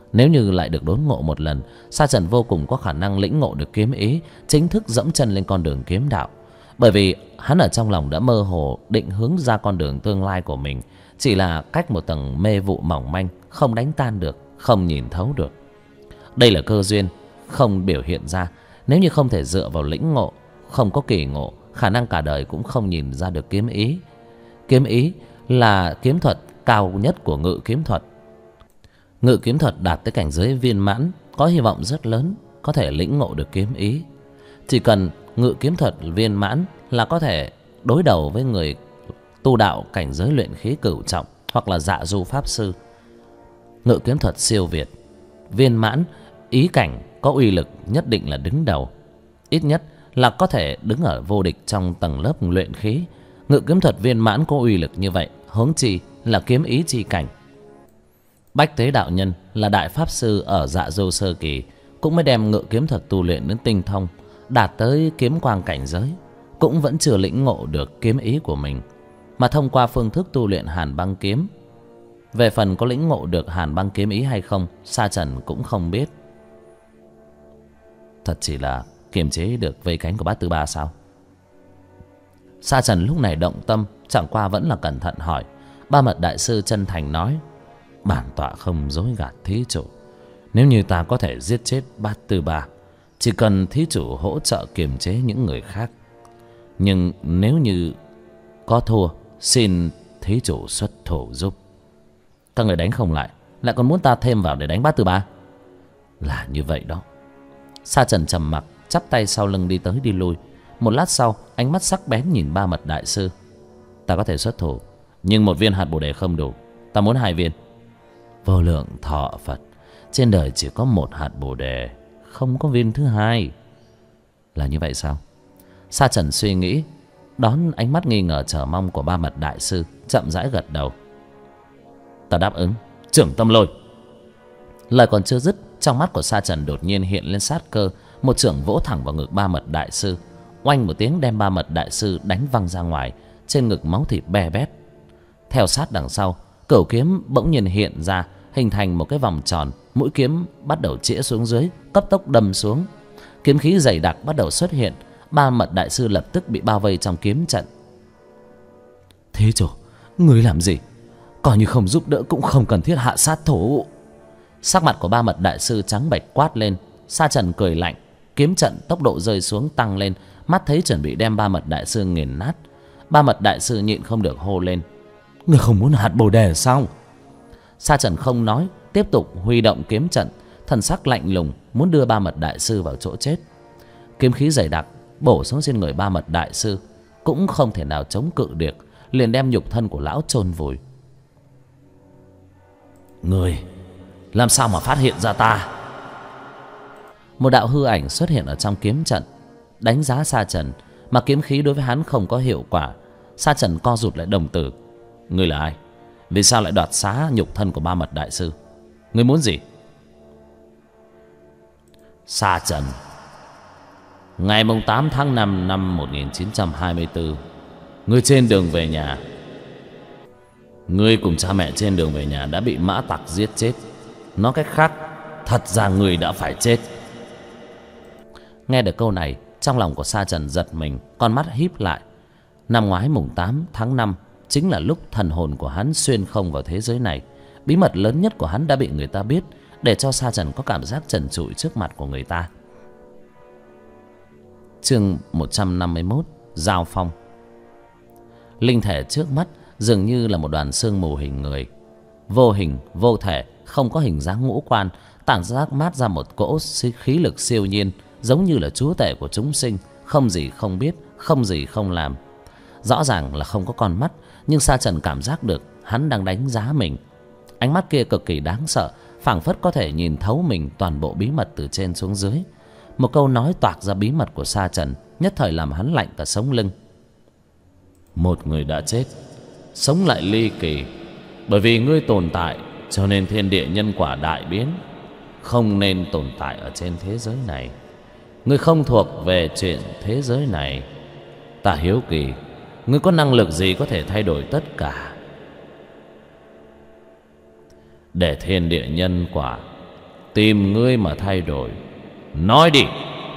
[SPEAKER 1] Nếu như lại được đốn ngộ một lần, Sa Trần vô cùng có khả năng lĩnh ngộ được kiếm ý, chính thức dẫm chân lên con đường kiếm đạo. Bởi vì hắn ở trong lòng đã mơ hồ định hướng ra con đường tương lai của mình, chỉ là cách một tầng mê vụ mỏng manh, không đánh tan được, không nhìn thấu được. Đây là cơ duyên không biểu hiện ra. Nếu như không thể dựa vào lĩnh ngộ, không có kỳ ngộ, khả năng cả đời cũng không nhìn ra được kiếm ý. Kiếm ý là kiếm thuật cao nhất của ngự kiếm thuật. Ngự kiếm thuật đạt tới cảnh giới viên mãn có hy vọng rất lớn có thể lĩnh ngộ được kiếm ý. Chỉ cần ngự kiếm thuật viên mãn là có thể đối đầu với người tu đạo cảnh giới luyện khí cửu trọng hoặc là dạ du pháp sư. Ngự kiếm thuật siêu việt, viên mãn, ý cảnh có uy lực nhất định là đứng đầu. Ít nhất là có thể đứng ở vô địch trong tầng lớp luyện khí. Ngự kiếm thuật viên mãn có uy lực như vậy, huống chi là kiếm ý chi cảnh. Bách Tế đạo nhân là đại pháp sư ở dạ du sơ kỳ, cũng mới đem ngự kiếm thuật tu luyện đến tinh thông, đạt tới kiếm quang cảnh giới, cũng vẫn chưa lĩnh ngộ được kiếm ý của mình, mà thông qua phương thức tu luyện Hàn Băng kiếm. Về phần có lĩnh ngộ được Hàn Băng kiếm ý hay không, Sa Trần cũng không biết. Thật chỉ là kiềm chế được vây cánh của bát tư ba sao? Sa Trần lúc này động tâm, chẳng qua vẫn là cẩn thận hỏi. Ba Mật đại sư chân thành nói: bản tọa không dối gạt thí chủ. Nếu như ta có thể giết chết bát tư ba, chỉ cần thí chủ hỗ trợ kiềm chế những người khác. Nhưng nếu như có thua, xin thí chủ xuất thủ giúp. Các người đánh không lại, lại còn muốn ta thêm vào để đánh bát tư ba? Là như vậy đó. Sa Trần trầm mặc, chắp tay sau lưng đi tới đi lui. Một lát sau, ánh mắt sắc bén nhìn Ba Mật đại sư. Ta có thể xuất thủ, nhưng một viên hạt bồ đề không đủ, ta muốn 2 viên. Vô lượng thọ Phật, trên đời chỉ có một hạt bồ đề, không có viên thứ hai. Là như vậy sao? Sa Trần suy nghĩ, đón ánh mắt nghi ngờ chờ mong của Ba Mật đại sư, chậm rãi gật đầu. Ta đáp ứng. Trưởng tâm lôi. Lời còn chưa dứt, trong mắt của Sa Trần đột nhiên hiện lên sát cơ, một chưởng vỗ thẳng vào ngực Ba Mật đại sư. Oanh một tiếng đem Ba Mật đại sư đánh văng ra ngoài, trên ngực máu thịt be bét. Theo sát đằng sau, cửu kiếm bỗng nhiên hiện ra, hình thành một cái vòng tròn, mũi kiếm bắt đầu chĩa xuống dưới, cấp tốc đâm xuống. Kiếm khí dày đặc bắt đầu xuất hiện, Ba Mật đại sư lập tức bị bao vây trong kiếm trận. Thế chủ, người làm gì? Coi như không giúp đỡ cũng không cần thiết hạ sát thủ. Sắc mặt của Ba Mật đại sư trắng bệch quát lên. Sa Trần cười lạnh, kiếm trận tốc độ rơi xuống tăng lên, mắt thấy chuẩn bị đem Ba Mật đại sư nghiền nát. Ba Mật đại sư nhịn không được hô lên: người không muốn hạt bồ đề sao? Sa Trần không nói, tiếp tục huy động kiếm trận, thần sắc lạnh lùng, muốn đưa Ba Mật đại sư vào chỗ chết. Kiếm khí dày đặc bổ xuống trên người Ba Mật đại sư, cũng không thể nào chống cự được, liền đem nhục thân của lão chôn vùi. Người làm sao mà phát hiện ra ta? Một đạo hư ảnh xuất hiện ở trong kiếm trận, đánh giá Sa Trần, mà kiếm khí đối với hắn không có hiệu quả. Sa Trần co rụt lại đồng tử. Ngươi là ai? Vì sao lại đoạt xá nhục thân của Ba Mật đại sư? Ngươi muốn gì? Sa Trần, ngày 8 tháng 5 năm 1924, ngươi trên đường về nhà. Ngươi cùng cha mẹ trên đường về nhà đã bị mã tặc giết chết. Nói cách khác, thật ra ngươi đã phải chết. Nghe được câu này, trong lòng của Sa Trần giật mình, con mắt híp lại. Năm ngoái 8 tháng 5 chính là lúc thần hồn của hắn xuyên không vào thế giới này. Bí mật lớn nhất của hắn đã bị người ta biết, để cho Sa Trần có cảm giác trần trụi trước mặt của người ta. Chương 151: Giao phong. Linh thể trước mắt dường như là một đoàn sương mù hình người, vô hình vô thể, không có hình dáng ngũ quan, tản giác mát ra một cỗ khí lực siêu nhiên, giống như là chúa tể của chúng sinh, không gì không biết, không gì không làm. Rõ ràng là không có con mắt, nhưng Sa Trần cảm giác được hắn đang đánh giá mình. Ánh mắt kia cực kỳ đáng sợ, phảng phất có thể nhìn thấu mình toàn bộ bí mật từ trên xuống dưới. Một câu nói toạc ra bí mật của Sa Trần, nhất thời làm hắn lạnh cả sống lưng. Một người đã chết, sống lại ly kỳ. Bởi vì ngươi tồn tại, cho nên thiên địa nhân quả đại biến, không nên tồn tại ở trên thế giới này. Ngươi không thuộc về chuyện thế giới này. Ta hiếu kỳ, ngươi có năng lực gì có thể thay đổi tất cả? Để thiên địa nhân quả
[SPEAKER 2] tìm ngươi mà thay đổi. Nói đi.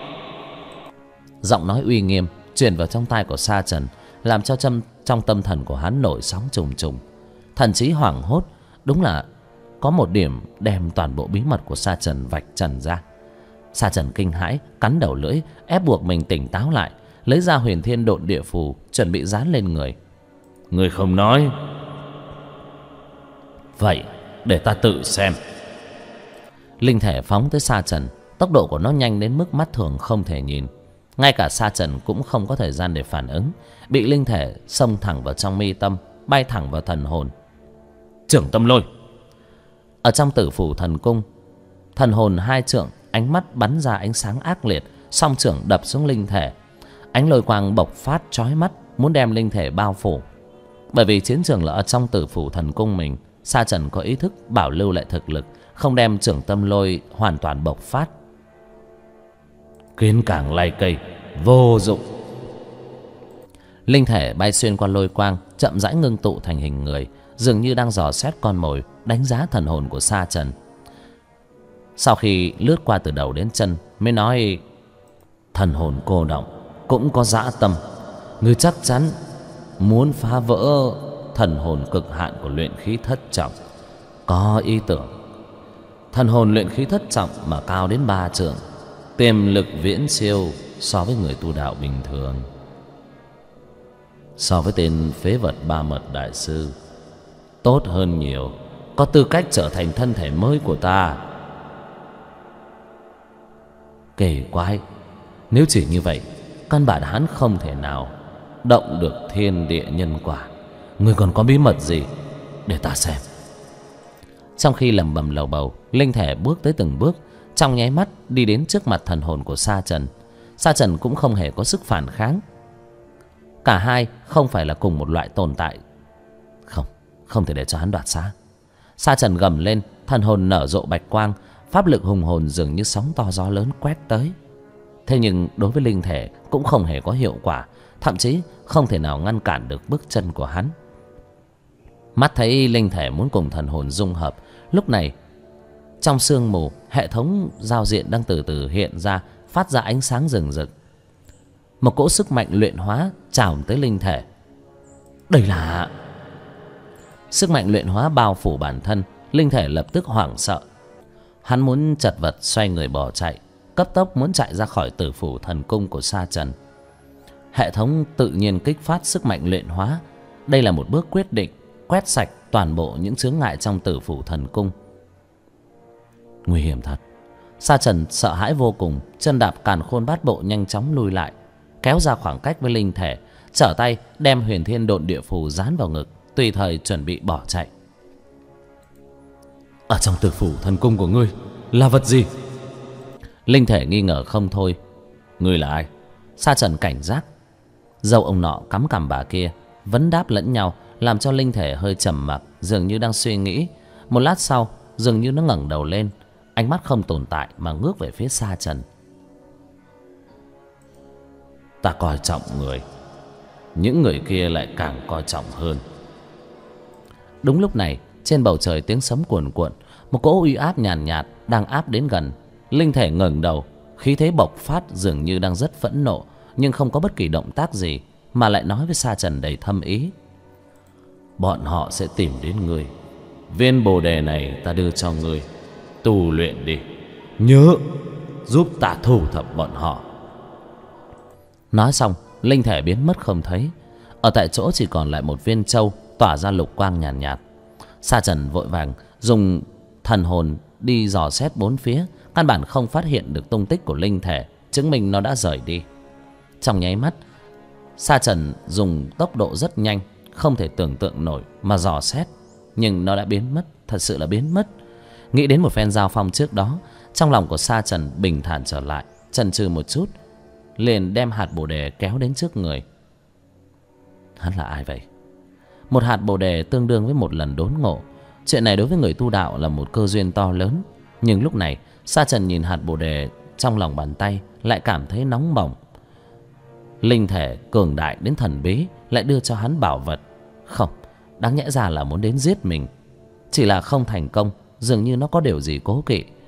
[SPEAKER 1] Giọng nói uy nghiêm truyền vào trong tai của Sa Trần, làm cho trong tâm thần của hắn nổi sóng trùng trùng, thần trí hoảng hốt. Đúng là có một điểm đem toàn bộ bí mật của Sa Trần vạch trần ra. Sa Trần kinh hãi, cắn đầu lưỡi, ép buộc mình tỉnh táo lại, lấy ra Huyền Thiên Độn Địa Phù chuẩn bị dán lên người.
[SPEAKER 2] Ngươi không nói, vậy để ta tự xem.
[SPEAKER 1] Linh thể phóng tới Sa Trần, tốc độ của nó nhanh đến mức mắt thường không thể nhìn. Ngay cả Sa Trần cũng không có thời gian để phản ứng, bị linh thể xông thẳng vào trong mi tâm, bay thẳng vào thần hồn.
[SPEAKER 2] Trưởng tâm lôi.
[SPEAKER 1] Ở trong Tử Phủ Thần Cung, thần hồn hai trượng, ánh mắt bắn ra ánh sáng ác liệt, song trưởng đập xuống linh thể. Ánh lôi quang bộc phát chói mắt, muốn đem linh thể bao phủ. Bởi vì chiến trường là ở trong Tử Phủ Thần Cung mình, Sa Trần có ý thức bảo lưu lại thực lực, không đem trưởng tâm lôi hoàn toàn bộc phát.
[SPEAKER 2] Kiến càng lay cây, vô dụng.
[SPEAKER 1] Linh thể bay xuyên qua lôi quang, chậm rãi ngưng tụ thành hình người, dường như đang dò xét con mồi, đánh giá thần hồn của Sa Trần. Sau khi lướt qua từ đầu đến chân, mới nói: thần hồn cô động, cũng có dã tâm. Ngươi chắc chắn muốn phá vỡ thần hồn cực hạn của luyện khí thất trọng. Có ý tưởng, thần hồn luyện khí thất trọng mà cao đến 3 trượng, tiềm lực viễn siêu so với người tu đạo bình thường, so với tên phế vật Ba Mật đại sư. Tốt hơn nhiều, có tư cách trở thành thân thể mới của ta. Kỳ quái, nếu chỉ như vậy, căn bản hắn không thể nào động được thiên địa nhân quả. Ngươi còn có bí mật gì để ta xem? Trong khi lẩm bẩm lầu bầu, linh thể bước tới từng bước, trong nháy mắt đi đến trước mặt thần hồn của Sa Trần. Sa Trần cũng không hề có sức phản kháng. Cả hai không phải là cùng một loại tồn tại. Không thể để cho hắn đoạt xá. Sa Trần gầm lên, thần hồn nở rộ bạch quang, pháp lực hùng hồn dường như sóng to gió lớn quét tới. Thế nhưng đối với linh thể cũng không hề có hiệu quả, thậm chí không thể nào ngăn cản được bước chân của hắn. Mắt thấy linh thể muốn cùng thần hồn dung hợp, lúc này trong sương mù, hệ thống giao diện đang từ từ hiện ra, phát ra ánh sáng rừng rực. Một cỗ sức mạnh luyện hóa trào tới linh thể. Đây là sức mạnh luyện hóa bao phủ bản thân. Linh thể lập tức hoảng sợ, hắn muốn chật vật xoay người bỏ chạy, cấp tốc muốn chạy ra khỏi Tử Phủ Thần Cung của Sa Trần. Hệ thống tự nhiên kích phát sức mạnh luyện hóa. Đây là một bước quyết định, quét sạch toàn bộ những chướng ngại trong Tử Phủ Thần Cung. Nguy hiểm thật. Sa Trần sợ hãi vô cùng, chân đạp càn khôn bát bộ nhanh chóng lùi lại, kéo ra khoảng cách với linh thể, trở tay đem Huyền Thiên Độn Địa Phù dán vào ngực, tùy thời chuẩn bị bỏ chạy. Ở trong Tử Phủ Thần Cung của ngươi là vật gì? Linh thể nghi ngờ không thôi. Ngươi là ai? Sa Trần cảnh giác. Dâu ông nọ cắm cằm bà kia vấn đáp lẫn nhau, làm cho linh thể hơi trầm mặc, dường như đang suy nghĩ. Một lát sau, dường như nó ngẩng đầu lên, ánh mắt không tồn tại mà ngước về phía Sa Trần. Ta coi trọng người, những người kia lại càng coi trọng hơn. Đúng lúc này, trên bầu trời tiếng sấm cuồn cuộn, một cỗ uy áp nhàn nhạt đang áp đến gần. Linh thể ngẩng đầu, khí thế bộc phát, dường như đang rất phẫn nộ, nhưng không có bất kỳ động tác gì, mà lại nói với Sa Trần đầy thâm ý: bọn họ sẽ tìm đến ngươi. Viên bồ đề này ta đưa cho ngươi, tu luyện đi. Nhớ giúp ta thu thập bọn họ. Nói xong, linh thể biến mất không thấy. Ở tại chỗ chỉ còn lại một viên châu tỏa ra lục quang nhàn nhạt. Sa Trần vội vàng dùng thần hồn đi dò xét bốn phía, căn bản không phát hiện được tung tích của linh thể, chứng minh nó đã rời đi. Trong nháy mắt, Sa Trần dùng tốc độ rất nhanh, không thể tưởng tượng nổi mà dò xét, nhưng nó đã biến mất, thật sự là biến mất. Nghĩ đến một phen giao phong trước đó, trong lòng của Sa Trần bình thản trở lại, chần chừ một chút, liền đem hạt bồ đề kéo đến trước người. Hắn là ai vậy? Một hạt bồ đề tương đương với một lần đốn ngộ. Chuyện này đối với người tu đạo là một cơ duyên to lớn. Nhưng lúc này, Sa Trần nhìn hạt bồ đề trong lòng bàn tay, lại cảm thấy nóng bỏng. Linh thể cường đại đến thần bí lại đưa cho hắn bảo vật. Không, đáng nhẽ ra là muốn đến giết mình. Chỉ là không thành công, dường như nó có điều gì cố kỵ.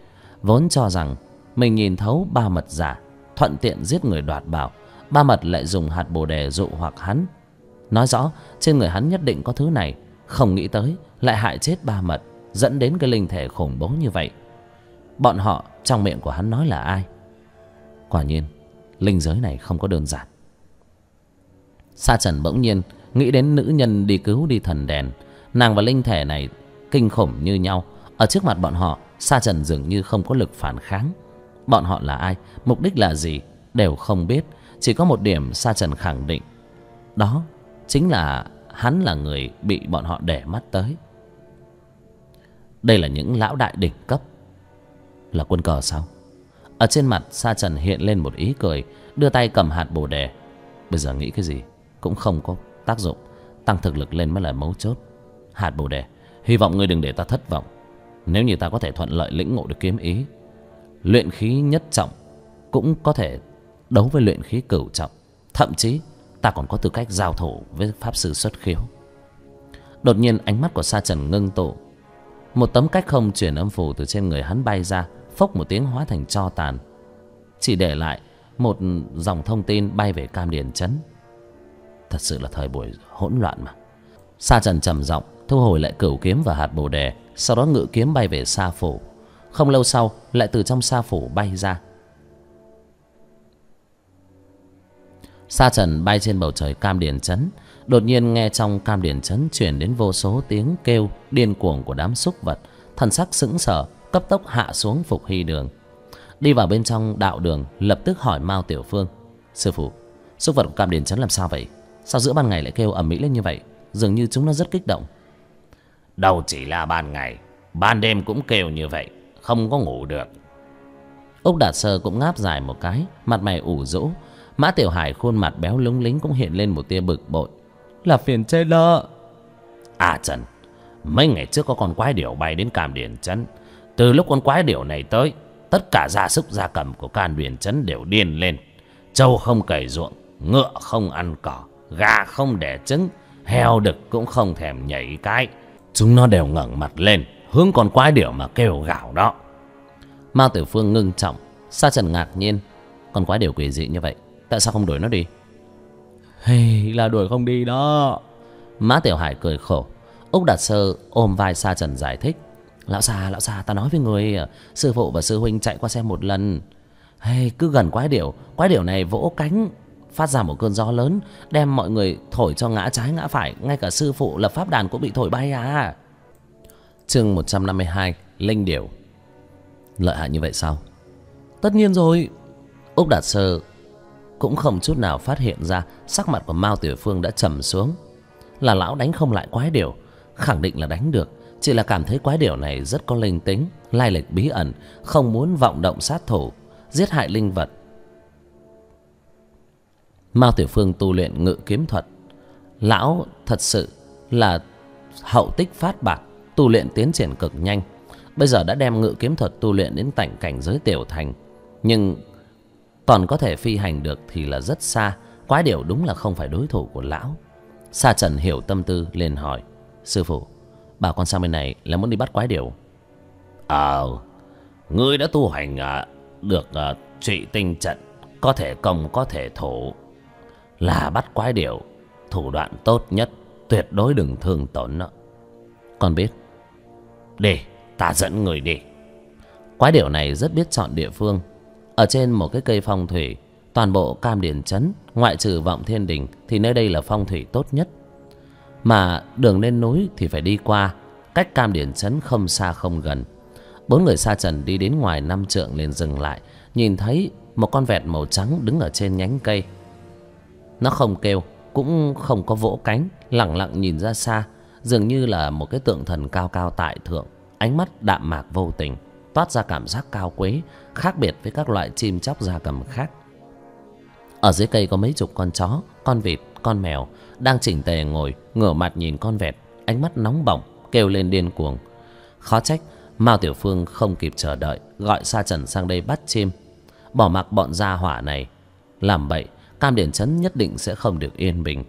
[SPEAKER 1] Vốn cho rằng mình nhìn thấu ba mật giả, thuận tiện giết người đoạt bảo, ba mật lại dùng hạt bồ đề dụ hoặc hắn, nói rõ trên người hắn nhất định có thứ này. Không nghĩ tới lại hại chết ba mật, dẫn đến cái linh thể khủng bố như vậy. Bọn họ trong miệng của hắn nói là ai? Quả nhiên linh giới này không có đơn giản. Sa Trần bỗng nhiên nghĩ đến nữ nhân đi cứu đi thần đèn. Nàng và linh thể này kinh khủng như nhau. Ở trước mặt bọn họ, Sa Trần dường như không có lực phản kháng. Bọn họ là ai, mục đích là gì đều không biết. Chỉ có một điểm Sa Trần khẳng định, đó chính là hắn là người bị bọn họ để mắt tới. Đây là những lão đại đỉnh cấp. Là quân cờ sao? Ở trên mặt Sa Trần hiện lên một ý cười, đưa tay cầm hạt bồ đề. Bây giờ nghĩ cái gì cũng không có tác dụng, tăng thực lực lên mới là mấu chốt. Hạt bồ đề, hy vọng ngươi đừng để ta thất vọng. Nếu như ta có thể thuận lợi lĩnh ngộ được kiếm ý, luyện khí nhất trọng, cũng có thể đấu với luyện khí cửu trọng, thậm chí ta còn có tư cách giao thủ với pháp sư xuất khiếu. Đột nhiên ánh mắt của Sa Trần ngưng tụ, một tấm cách không truyền âm phù từ trên người hắn bay ra, phốc một tiếng hóa thành tro tàn, chỉ để lại một dòng thông tin bay về Cam Điền Trấn. Thật sự là thời buổi hỗn loạn mà. Sa Trần trầm giọng thu hồi lại cửu kiếm và hạt bồ đề, sau đó ngự kiếm bay về Sa Phủ. Không lâu sau lại từ trong Sa Phủ bay ra. Sa Trần bay trên bầu trời Cam Điền Trấn. Đột nhiên nghe trong Cam Điền Trấn truyền đến vô số tiếng kêu điên cuồng của đám súc vật. Thần sắc sững sờ, cấp tốc hạ xuống Phục Hy Đường. Đi vào bên trong đạo đường, lập tức hỏi Mao Tiểu Phương: sư phụ, súc vật của Cam Điền Trấn làm sao vậy? Sao giữa ban ngày lại kêu ầm ĩ lên như vậy? Dường như chúng nó rất kích động.
[SPEAKER 2] Đâu chỉ là ban ngày, ban đêm cũng kêu như vậy, không có ngủ được.
[SPEAKER 1] Úc Đạt Sơ cũng ngáp dài một cái, mặt mày ủ rũ. Mã Tiểu Hải khuôn mặt béo lúng lính cũng hiện lên một tia bực bội: là phiền chơi đó.
[SPEAKER 2] À Trần, mấy ngày trước có con quái điểu bay đến Cam Điền Trấn. Từ lúc con quái điểu này tới, tất cả gia súc gia cầm của Cam Điền Trấn đều điên lên. Trâu không cày ruộng, ngựa không ăn cỏ, gà không đẻ trứng, heo đực cũng không thèm nhảy cái. Chúng nó đều ngẩng mặt lên hướng con quái điểu mà kêu gào đó.
[SPEAKER 1] Mao Tiểu Phương ngưng trọng. Sa Trần ngạc nhiên: con quái điểu quỷ dị như vậy, tại sao không đuổi nó đi?
[SPEAKER 3] Hey, là đuổi không đi đó.
[SPEAKER 1] Mã Tiểu Hải cười khổ. Úc Đạt Sơ ôm vai Sa Trần giải thích: lão Sa, ta nói với người, sư phụ và sư huynh chạy qua xem một lần. Hey, cứ gần quái điểu này vỗ cánh phát ra một cơn gió lớn, đem mọi người thổi cho ngã trái ngã phải, ngay cả sư phụ lập pháp đàn cũng bị thổi bay à. Chương 152: Linh điểu. Lợi hại như vậy sao?
[SPEAKER 3] Tất nhiên rồi.
[SPEAKER 1] Úc Đạt Sơ cũng không chút nào phát hiện ra sắc mặt của Mao Tiểu Phương đã trầm xuống. Là lão đánh không lại quái điểu? Khẳng định là đánh được, chỉ là cảm thấy quái điểu này rất có linh tính, lai lịch bí ẩn, không muốn vọng động sát thủ, giết hại linh vật. Mao Tiểu Phương tu luyện ngự kiếm thuật, lão thật sự là hậu tích phát bạc, tu luyện tiến triển cực nhanh. Bây giờ đã đem ngự kiếm thuật tu luyện đến cảnh giới tiểu thành, nhưng còn có thể phi hành được thì là rất xa. Quái điểu đúng là không phải đối thủ của lão. Sa Trần hiểu tâm tư liền hỏi: sư phụ, bảo con sang bên này là muốn đi bắt quái điểu?
[SPEAKER 2] Ngươi đã tu hành được trụy tinh trận, có thể công có thể thủ. Là bắt quái điểu, thủ đoạn tốt nhất, tuyệt đối đừng thương tổn nó.
[SPEAKER 1] Con biết.
[SPEAKER 2] Đi, ta dẫn người đi.
[SPEAKER 1] Quái điểu này rất biết chọn địa phương. Ở trên một cái cây phong thủy, toàn bộ Cam Điền Trấn ngoại trừ Vọng Thiên Đình thì nơi đây là phong thủy tốt nhất. Mà đường lên núi thì phải đi qua, cách Cam Điền Trấn không xa không gần. Bốn người Sa Trần đi đến ngoài 5 trượng liền dừng lại, nhìn thấy một con vẹt màu trắng đứng ở trên nhánh cây. Nó không kêu, cũng không có vỗ cánh, lẳng lặng nhìn ra xa, dường như là một cái tượng thần cao cao tại thượng, ánh mắt đạm mạc vô tình, toát ra cảm giác cao quý, khác biệt với các loại chim chóc gia cầm khác. Ở dưới cây có mấy chục con chó, con vịt, con mèo đang chỉnh tề ngồi, ngửa mặt nhìn con vẹt, ánh mắt nóng bỏng, kêu lên điên cuồng. Khó trách Mao Tiểu Phương không kịp chờ đợi, gọi Sa Trần sang đây bắt chim. Bỏ mặc bọn gia hỏa này làm bậy, Cam Điền Trấn nhất định sẽ không được yên bình.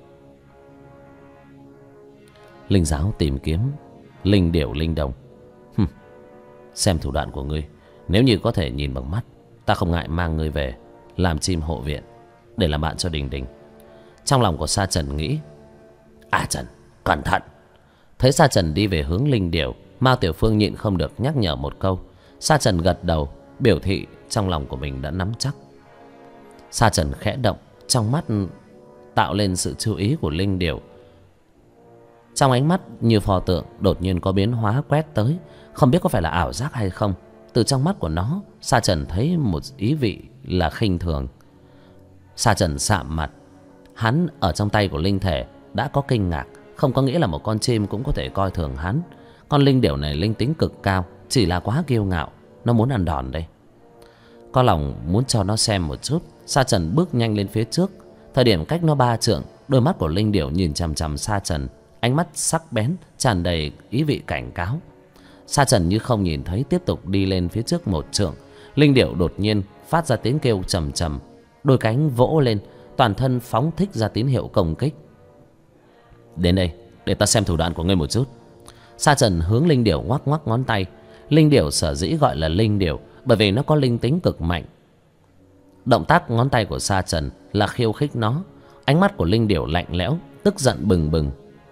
[SPEAKER 1] Linh giáo tìm kiếm linh điểu linh đồng. Xem thủ đoạn của ngươi, Nếu như có thể nhìn bằng mắt, ta không ngại mang ngươi về làm chim hộ viện, để làm bạn cho Đình Đình. Trong lòng của Sa Trần nghĩ, A Trần, cẩn thận. Thấy Sa Trần đi về hướng linh điểu, Mao Tiểu Phương nhịn không được nhắc nhở một câu. Sa Trần gật đầu, biểu thị trong lòng của mình đã nắm chắc. Sa Trần khẽ động, trong mắt tạo lên sự chú ý của linh điểu. Trong ánh mắt như pho tượng đột nhiên có biến hóa quét tới, không biết có phải là ảo giác hay không. Từ trong mắt của nó, Sa Trần thấy một ý vị là khinh thường. Sa Trần sạm mặt. Hắn ở trong tay của linh thể đã có kinh ngạc, không có nghĩa là một con chim cũng có thể coi thường hắn. Con linh điểu này linh tính cực cao, chỉ là quá kiêu ngạo, nó muốn ăn đòn đây. Có lòng muốn cho nó xem một chút, Sa Trần bước nhanh lên phía trước. Thời điểm cách nó 3 trượng, đôi mắt của linh điểu nhìn chằm chằm Sa Trần, ánh mắt sắc bén, tràn đầy ý vị cảnh cáo. Sa Trần như không nhìn thấy, tiếp tục đi lên phía trước 1 trượng. Linh điểu đột nhiên phát ra tiếng kêu trầm trầm, đôi cánh vỗ lên, toàn thân phóng thích ra tín hiệu công kích. Đến đây, để ta xem thủ đoạn của ngươi một chút. Sa Trần hướng linh điểu ngoắc ngoắc ngón tay. Linh điểu sở dĩ gọi là linh điểu bởi vì nó có linh tính cực mạnh. Động tác ngón tay của Sa Trần là khiêu khích nó. Ánh mắt của linh điểu lạnh lẽo, tức giận bừng bừng.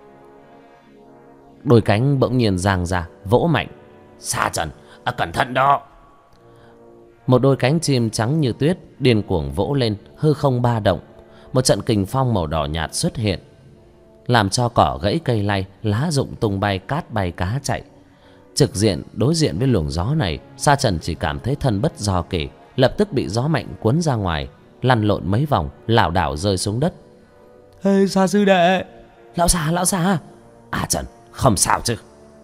[SPEAKER 1] Đôi cánh bỗng nhiên giang ra, vỗ mạnh. Sa Trần, cẩn thận đó. Một đôi cánh chim trắng như tuyết điên cuồng vỗ lên, hư không ba động. Một trận kình phong màu đỏ nhạt xuất hiện, làm cho cỏ gãy cây lay, lá rụng tung bay, cát bay cá chạy. Trực diện đối diện với luồng gió này, Sa Trần chỉ cảm thấy thân bất do kỳ, lập tức bị gió mạnh cuốn ra ngoài, lăn lộn mấy vòng, lảo đảo rơi xuống đất.
[SPEAKER 3] Ê Sa sư đệ.
[SPEAKER 1] Lão Sa. À Trần, không sao chứ?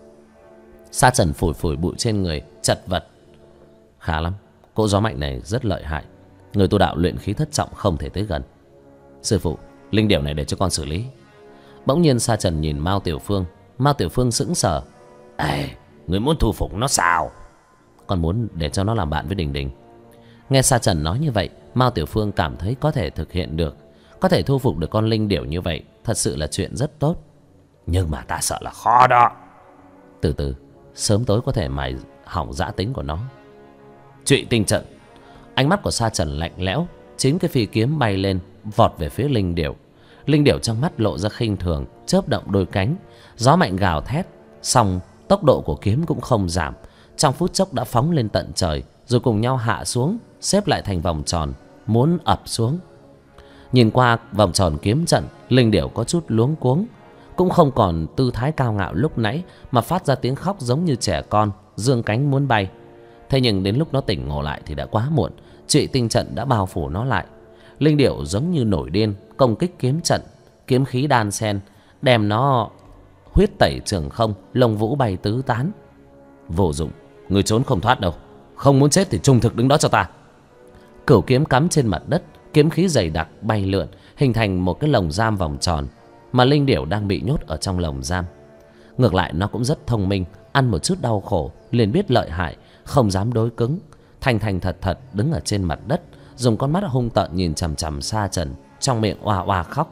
[SPEAKER 1] Sa Trần phủi phủi bụi trên người, chật vật. Khá lắm, cỗ gió mạnh này rất lợi hại, người tu đạo luyện khí thất trọng không thể tới gần. Sư phụ, linh điểu này để cho con xử lý. Bỗng nhiên Sa Trần nhìn Mao Tiểu Phương. Mao Tiểu Phương sững sờ. Ê, người muốn thu phục nó sao? Con muốn để cho nó làm bạn với Đình Đình. Nghe Sa Trần nói như vậy, Mao Tiểu Phương cảm thấy có thể thực hiện được. Có thể thu phục được con linh điểu như vậy, thật sự là chuyện rất tốt. Nhưng mà ta sợ là khó đó. Từ từ, sớm tối có thể mài hỏng dã tính của nó. Trụy tinh trận. Ánh mắt của Sa Trần lạnh lẽo, chính cái phi kiếm bay lên, vọt về phía linh điểu. Linh điểu trong mắt lộ ra khinh thường, chớp động đôi cánh. Gió mạnh gào thét, song tốc độ của kiếm cũng không giảm. Trong phút chốc đã phóng lên tận trời, rồi cùng nhau hạ xuống, xếp lại thành vòng tròn, muốn ập xuống. Nhìn qua vòng tròn kiếm trận, linh điểu có chút luống cuống, cũng không còn tư thái cao ngạo lúc nãy, mà phát ra tiếng khóc giống như trẻ con, dương cánh muốn bay. Thế nhưng đến lúc nó tỉnh ngộ lại thì đã quá muộn. Trụy tinh trận đã bao phủ nó lại. Linh điểu giống như nổi điên công kích kiếm trận, kiếm khí đan xen, đem nó huyết tẩy trường không, lông vũ bay tứ tán. Vô dụng, người trốn không thoát đâu. Không muốn chết thì trung thực đứng đó cho ta. Cửu kiếm cắm trên mặt đất, kiếm khí dày đặc bay lượn, hình thành một cái lồng giam vòng tròn, mà linh điểu đang bị nhốt ở trong lồng giam. Ngược lại nó cũng rất thông minh, ăn một chút đau khổ liền biết lợi hại, không dám đối cứng, thành thật thật đứng ở trên mặt đất, dùng con mắt hung tợn nhìn chằm chằm Sa Trần, trong miệng oà oà khóc.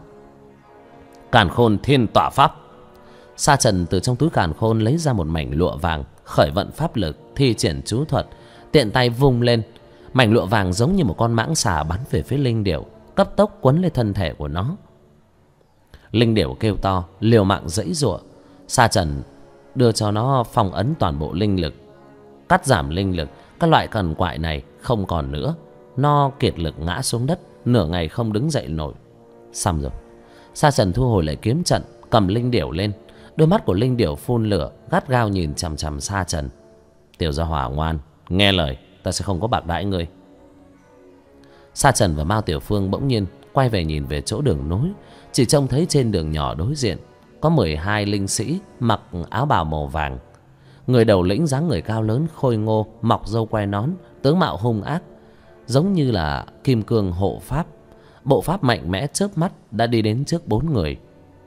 [SPEAKER 1] Càn khôn thiên tọa pháp. Sa Trần từ trong túi càn khôn lấy ra một mảnh lụa vàng, khởi vận pháp lực, thi triển chú thuật, tiện tay vung lên. Mảnh lụa vàng giống như một con mãng xà bắn về phía linh điểu, cấp tốc quấn lên thân thể của nó. Linh điểu kêu to, liều mạng giãy giụa. Sa Trần đưa cho nó phong ấn toàn bộ linh lực, cắt giảm linh lực. Các loại cần quại này không còn nữa, nó kiệt lực ngã xuống đất, nửa ngày không đứng dậy nổi. Xong rồi. Sa Trần thu hồi lại kiếm trận, cầm linh điểu lên. Đôi mắt của linh điểu phun lửa, gắt gao nhìn chằm chằm Sa Trần. Tiểu gia hỏa ngoan, nghe lời, ta sẽ không có bạc đãi ngươi. Sa Trần và Mao Tiểu Phương bỗng nhiên quay về nhìn về chỗ đường nối. Chỉ trông thấy trên đường nhỏ đối diện có 12 linh sĩ mặc áo bào màu vàng. Người đầu lĩnh dáng người cao lớn, khôi ngô, mọc râu quai nón, tướng mạo hung ác, giống như là kim cương hộ pháp. Bộ pháp mạnh mẽ chớp mắt đã đi đến trước 4 người.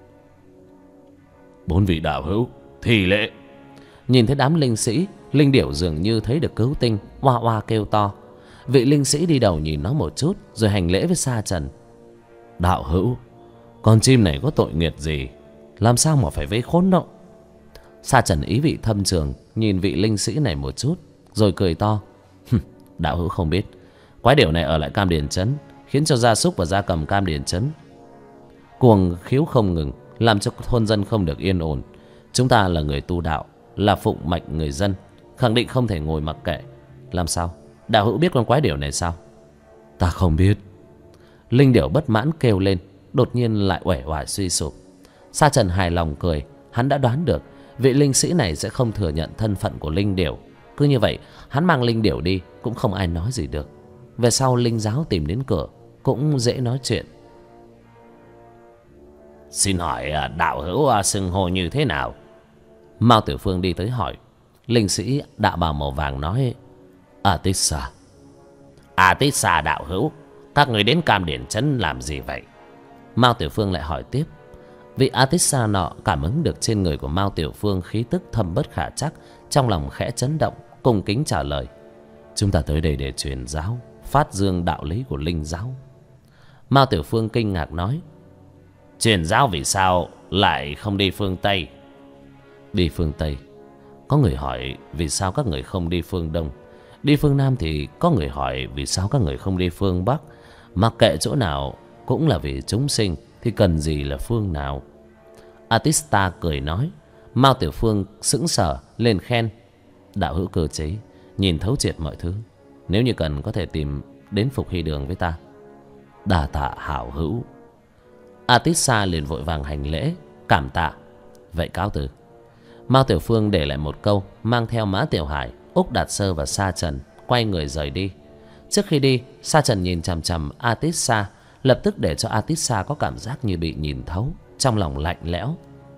[SPEAKER 2] 4 vị đạo hữu, thì lễ.
[SPEAKER 1] Nhìn thấy đám linh sĩ, linh điểu dường như thấy được cứu tinh, oa oa kêu to. Vị linh sĩ đi đầu nhìn nó một chút, rồi hành lễ với Sa Trần.
[SPEAKER 2] Đạo hữu, con chim này có tội nghiệp gì, làm sao mà phải vây khốn đâu?
[SPEAKER 1] Sa Trần ý vị thâm trường nhìn vị linh sĩ này một chút, rồi cười to. Đạo hữu không biết, quái điểu này ở lại Cam Điền Trấn, khiến cho gia súc và gia cầm Cam Điền Trấn cuồng khiếu không ngừng, làm cho thôn dân không được yên ổn. Chúng ta là người tu đạo, là phụng mệnh người dân, khẳng định không thể ngồi mặc kệ. Làm sao? Đạo hữu biết con quái điểu này sao? Ta không biết. Linh điểu bất mãn kêu lên, đột nhiên lại uể oải suy sụp. Sa Trần hài lòng cười, hắn đã đoán được vị linh sĩ này sẽ không thừa nhận thân phận của linh điểu. Cứ như vậy, hắn mang linh điểu đi cũng không ai nói gì được. Về sau linh giáo tìm đến cửa cũng dễ nói chuyện.
[SPEAKER 2] Xin hỏi đạo hữu xưng hô như thế nào?
[SPEAKER 1] Mao Tiểu Phương đi tới hỏi. Linh sĩ đạo bào màu vàng nói: Atissa.
[SPEAKER 2] Atissa đạo hữu, các người đến Cam Điền Trấn làm gì vậy?
[SPEAKER 1] Mao Tiểu Phương lại hỏi tiếp. Vị Atissa nọ cảm ứng được trên người của Mao Tiểu Phương khí tức thâm bất khả trắc, trong lòng khẽ chấn động, cung kính trả lời: Chúng ta tới đây để truyền giáo, phát dương đạo lý của linh giáo. Mao Tiểu Phương kinh ngạc nói:
[SPEAKER 2] Truyền giáo vì sao lại không đi phương Tây?
[SPEAKER 1] Đi phương Tây, có người hỏi vì sao các người không đi phương Đông. Đi phương Nam thì có người hỏi vì sao các người không đi phương Bắc. Mặc kệ chỗ nào cũng là vì chúng sinh, thì cần gì là phương nào. Atista cười nói. Mao Tiểu Phương sững sờ lên khen: Đạo hữu cơ trí, nhìn thấu triệt mọi thứ. Nếu như cần có thể tìm đến Phục Hy Đường với ta. Đa tạ hảo hữu. Atissa liền vội vàng hành lễ cảm tạ. Vậy cáo từ. Mao Tiểu Phương để lại một câu, mang theo Mã Tiểu Hải, Úc Đạt Sơ và Sa Trần quay người rời đi. Trước khi đi, Sa Trần nhìn chằm chằm Atissa, lập tức để cho Atissa có cảm giác như bị nhìn thấu, trong lòng lạnh lẽo.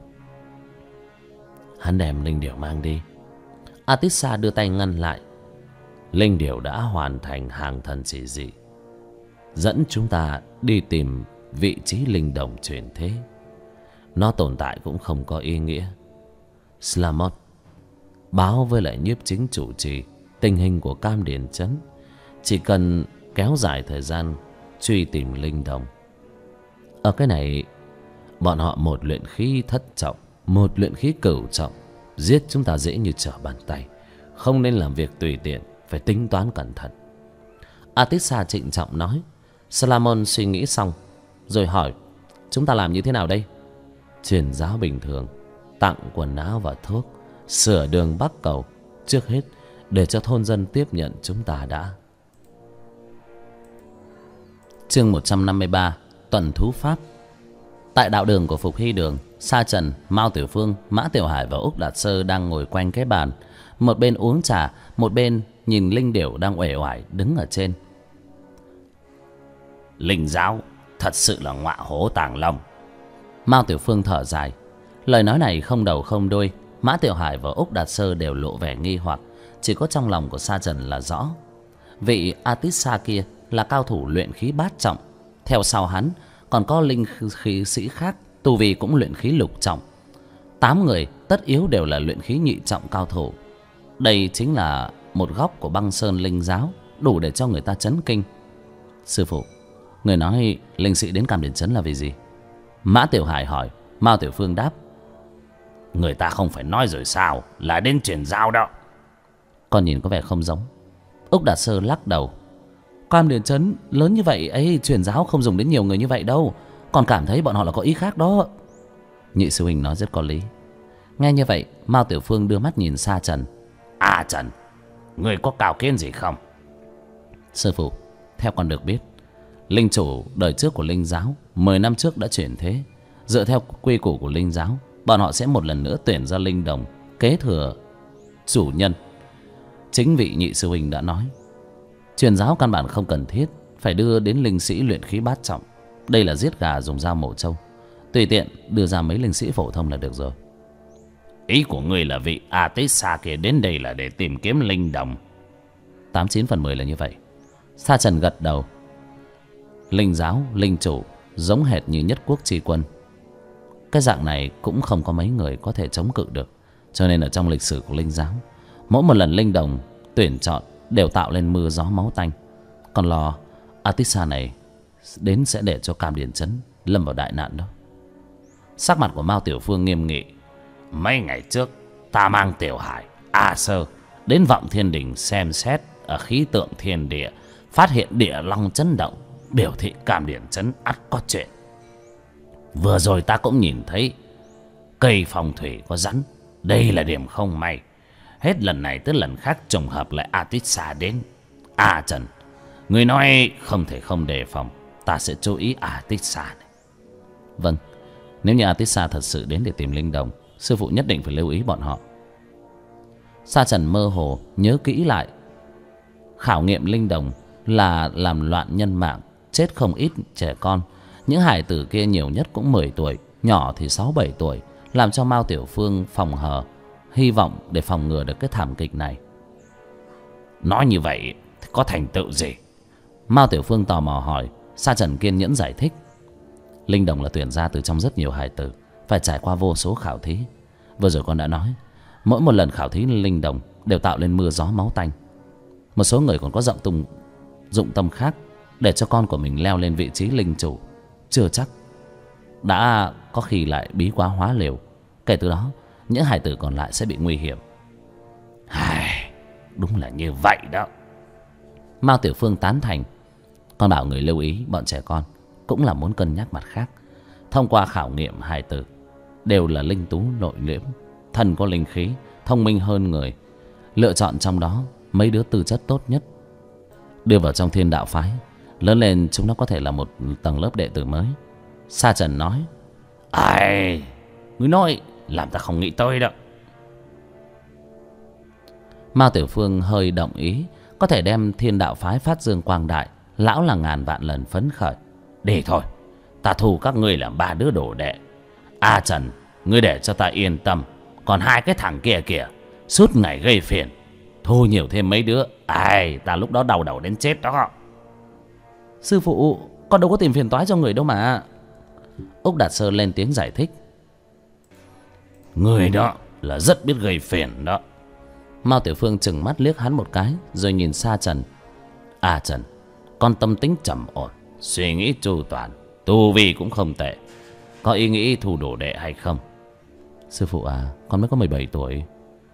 [SPEAKER 1] Hắn đem linh điểu mang đi. Atissa đưa tay ngăn lại. Linh điểu đã hoàn thành hàng thần chỉ dị, dẫn chúng ta đi tìm vị trí linh đồng chuyển thế. Nó tồn tại cũng không có ý nghĩa. Slamot báo với lại nhiếp chính chủ trì tình hình của Cam Điền Trấn. Chỉ cần kéo dài thời gian truy tìm linh đồng. Ở cái này, bọn họ một luyện khí thất trọng, một luyện khí cửu trọng, giết chúng ta dễ như trở bàn tay. Không nên làm việc tùy tiện, phải tính toán cẩn thận. Atissa trịnh trọng nói. Salamon suy nghĩ xong rồi hỏi: Chúng ta làm như thế nào đây? Truyền giáo bình thường, tặng quần áo và thuốc, sửa đường bắc cầu. Trước hết để cho thôn dân tiếp nhận chúng ta đã. Chương 153: Tuần thú pháp. Tại đạo đường của Phục Hy Đường, Sa Trần, Mao Tiểu Phương, Mã Tiểu Hải và Úc Đạt Sơ đang ngồi quanh cái bàn, một bên uống trà, một bên nhìn linh điểu đang uể oải đứng ở trên.
[SPEAKER 2] Linh giáo thật sự là ngọa hố tàng long.
[SPEAKER 1] Mao Tiểu Phương thở dài. Lời nói này không đầu không đuôi. Mã Tiểu Hải và Úc Đạt Sơ đều lộ vẻ nghi hoặc. Chỉ có trong lòng của Sa Trần là rõ. Vị Atissa kia là cao thủ luyện khí bát trọng. Theo sau hắn còn có linh khí sĩ khác, tu vi cũng luyện khí lục trọng. 8 người tất yếu đều là luyện khí nhị trọng cao thủ. Đây chính là một góc của băng sơn linh giáo, đủ để cho người ta chấn kinh. Sư phụ, người nói linh sĩ đến Cam Điền Trấn là vì gì? Mã Tiểu Hải hỏi. Mao Tiểu Phương đáp:
[SPEAKER 2] Người ta không phải nói rồi sao, là đến truyền giao đó.
[SPEAKER 1] Con nhìn có vẻ không giống. Úc Đạt Sơ lắc đầu. Cam Điền Trấn lớn như vậy ấy, truyền giáo không dùng đến nhiều người như vậy đâu. Còn cảm thấy bọn họ là có ý khác đó. Nhị sư huynh nói rất có lý. Nghe như vậy, Mao Tiểu Phương đưa mắt nhìn Sa Trần.
[SPEAKER 2] Trần, người có cao kiến gì không?
[SPEAKER 1] Sư phụ, theo con được biết, linh chủ đời trước của linh giáo 10 năm trước đã chuyển thế. Dựa theo quy củ của linh giáo, bọn họ sẽ một lần nữa tuyển ra linh đồng kế thừa chủ nhân. Chính vị nhị sư huynh đã nói, truyền giáo căn bản không cần thiết phải đưa đến linh sĩ luyện khí bát trọng. Đây là giết gà dùng dao mổ trâu, tùy tiện đưa ra mấy linh sĩ phổ thông là được rồi.
[SPEAKER 2] Ý của ngươi là vị Atissa kia đến đây là để tìm kiếm linh đồng?
[SPEAKER 1] 89 phần 10 là như vậy. Sa Trần gật đầu. Linh giáo, linh chủ giống hệt như nhất quốc tri quân. Cái dạng này cũng không có mấy người có thể chống cự được. Cho nên ở trong lịch sử của linh giáo, mỗi một lần linh đồng tuyển chọn đều tạo lên mưa gió máu tanh. Còn lo Atissa này đến sẽ để cho Cam Điền Trấn lâm vào đại nạn đó.
[SPEAKER 2] Sắc mặt của Mao Tiểu Phương nghiêm nghị. Mấy ngày trước ta mang Tiểu Hải, A Sơ đến Vọng Thiên Đình xem xét ở khí tượng thiên địa, phát hiện địa long chấn động, biểu thị Cam Điền Trấn ắt có chuyện. Vừa rồi ta cũng nhìn thấy cây phong thủy có rắn, đây là điểm không may. Hết lần này tới lần khác trùng hợp lại Atissa đến. Trần, người nói không thể không đề phòng, ta sẽ chú ý Atissa này.
[SPEAKER 1] Vâng, nếu như Atissa thật sự đến để tìm linh đồng, sư phụ nhất định phải lưu ý bọn họ. Sa Trần mơ hồ nhớ kỹ lại, khảo nghiệm linh đồng là làm loạn nhân mạng, chết không ít trẻ con. Những hải tử kia nhiều nhất cũng 10 tuổi, nhỏ thì 6-7 tuổi, làm cho Mao Tiểu Phương phòng hờ, hy vọng để phòng ngừa được cái thảm kịch này.
[SPEAKER 2] Nói như vậy thì có thành tựu gì?
[SPEAKER 1] Mao Tiểu Phương tò mò hỏi. Sa Trần kiên nhẫn giải thích. Linh đồng là tuyển ra từ trong rất nhiều hải tử, phải trải qua vô số khảo thí. Vừa rồi con đã nói, mỗi một lần khảo thí linh đồng đều tạo lên mưa gió máu tanh. Một số người còn có dụng tâm khác để cho con của mình leo lên vị trí linh chủ, chưa chắc, đã có khi lại bí quá hóa liều. Kể từ đó những hải tử còn lại sẽ bị nguy hiểm.
[SPEAKER 2] Đúng là như vậy đó.
[SPEAKER 1] Mao Tiểu Phương tán thành. Con bảo người lưu ý bọn trẻ con cũng là muốn cân nhắc mặt khác. Thông qua khảo nghiệm, hải tử đều là linh tú nội liễm, thân có linh khí, thông minh hơn người. Lựa chọn trong đó mấy đứa tư chất tốt nhất, đưa vào trong Thiên Đạo phái. Lớn lên chúng nó có thể là một tầng lớp đệ tử mới. Sa Trần nói.
[SPEAKER 2] Người nói làm ta không nghĩ tới đó.
[SPEAKER 1] Mao Tiểu Phương hơi đồng ý. Có thể đem Thiên Đạo phái phát dương quang đại, lão là ngàn vạn lần phấn khởi.
[SPEAKER 2] Đi thôi, ta thu các ngươi làm 3 đứa đồ đệ. Trần, ngươi để cho ta yên tâm. Còn 2 cái thằng kia kìa, suốt ngày gây phiền, thu nhiều thêm mấy đứa, ta lúc đó đau đầu đến chết đó.
[SPEAKER 1] Sư phụ, con đâu có tìm phiền toái cho người đâu mà. Úc Đạt Sơ lên tiếng giải thích.
[SPEAKER 2] Người đó là rất biết gây phiền đó.
[SPEAKER 1] Mao Tiểu Phương chừng mắt liếc hắn một cái, rồi nhìn Sa Trần.
[SPEAKER 2] Trần, con tâm tính trầm ổn, suy nghĩ chu toàn, tu vi cũng không tệ. Có ý nghĩ thu đồ đệ hay không?
[SPEAKER 1] Sư phụ con mới có 17 tuổi.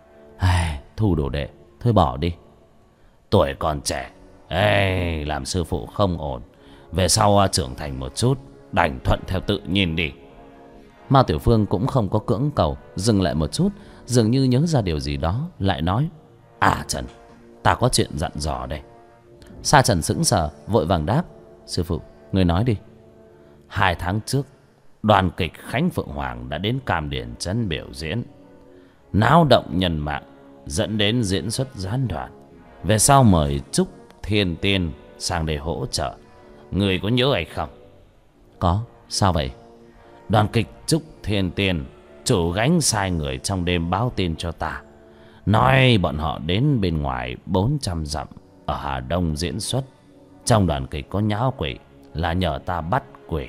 [SPEAKER 1] Thu đồ đệ, thôi bỏ đi.
[SPEAKER 2] Tuổi còn trẻ, làm sư phụ không ổn. Về sau trưởng thành một chút, đành thuận theo tự nhiên đi.
[SPEAKER 1] Mao Tiểu Phương cũng không có cưỡng cầu, dừng lại một chút, dường như nhớ ra điều gì đó, lại nói.
[SPEAKER 2] Trần, ta có chuyện dặn dò đây.
[SPEAKER 1] Sa Trần sững sờ, vội vàng đáp. Sư phụ, người nói đi.
[SPEAKER 2] 2 tháng trước, đoàn kịch Khánh Phượng Hoàng đã đến Cam Điền Trấn biểu diễn, náo động nhân mạng, dẫn đến diễn xuất gián đoạn. Về sau mời Trúc Thiên Tiên sang đây hỗ trợ. Người có nhớ hay không?
[SPEAKER 1] Có, sao vậy?
[SPEAKER 2] Đoàn kịch Trúc Thiên Tiên chủ gánh sai người trong đêm báo tin cho ta, nói bọn họ đến bên ngoài 400 dặm ở Hà Đông diễn xuất. Trong đoàn kịch có nháo quỷ, là nhờ ta bắt quỷ.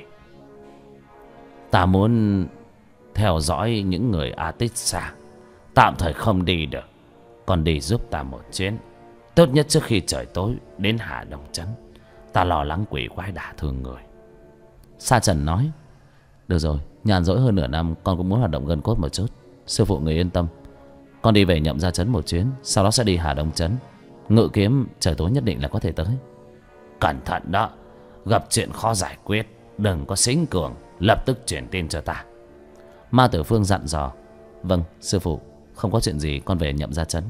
[SPEAKER 2] Ta muốn theo dõi những người Atissa, tạm thời không đi được, còn đi giúp ta một chuyến. Tốt nhất trước khi trời tối đến Hà Đông Trấn. Ta lo lắng quỷ quái đả thương người.
[SPEAKER 1] Sa Trần nói. Được rồi, nhàn rỗi hơn nửa năm, con cũng muốn hoạt động gân cốt một chút. Sư phụ người yên tâm, con đi về Nhậm Gia Trấn một chuyến, sau đó sẽ đi Hà Đông Trấn. Ngự kiếm trời tối nhất định là có thể tới.
[SPEAKER 2] Cẩn thận đó, gặp chuyện khó giải quyết, đừng có xính cường, lập tức chuyển tin cho ta.
[SPEAKER 1] Mao Tiểu Phương dặn dò. Vâng, sư phụ, không có chuyện gì, con về Nhậm Gia Trấn.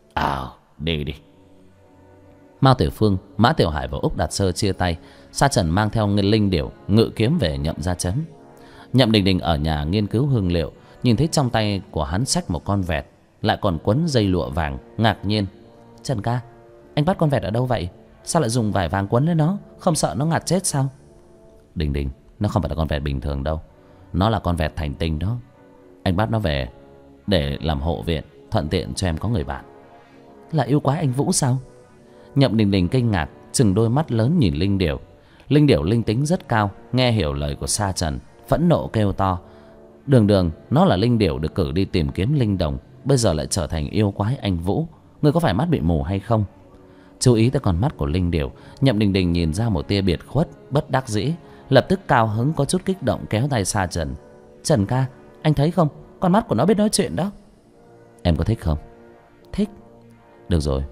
[SPEAKER 2] Đi đi.
[SPEAKER 1] Mao Tiểu Phương, Mã Tiểu Hải và Úc Đạt Sơ chia tay. Sa Trần mang theo linh điểu, ngự kiếm về Nhậm Gia Trấn. Nhậm Đình Đình ở nhà nghiên cứu hương liệu, nhìn thấy trong tay của hắn xách một con vẹt, lại còn quấn dây lụa vàng, ngạc nhiên. Trần ca, anh bắt con vẹt ở đâu vậy? Sao lại dùng vải vàng quấn lên nó? Không sợ nó ngạt chết sao? Đình Đình, nó không phải là con vẹt bình thường đâu, nó là con vẹt thành tinh đó. Anh bắt nó về để làm hộ viện, thuận tiện cho em có người bạn. Là yêu quái anh Vũ sao? Nhậm Đình Đình kinh ngạc, chừng đôi mắt lớn nhìn linh điểu. Linh điểu linh tính rất cao, nghe hiểu lời của Sa Trần, phẫn nộ kêu to. Đường nó là linh điểu được cử đi tìm kiếm linh đồng, bây giờ lại trở thành yêu quái anh Vũ. Người có phải mắt bị mù hay không? Chú ý tới con mắt của linh điểu, Nhậm Đình Đình nhìn ra một tia biệt khuất, bất đắc dĩ, lập tức cao hứng có chút kích động kéo tay Sa Trần. Trần ca, anh thấy không, con mắt của nó biết nói chuyện đó. Em có thích không? Thích. Được rồi,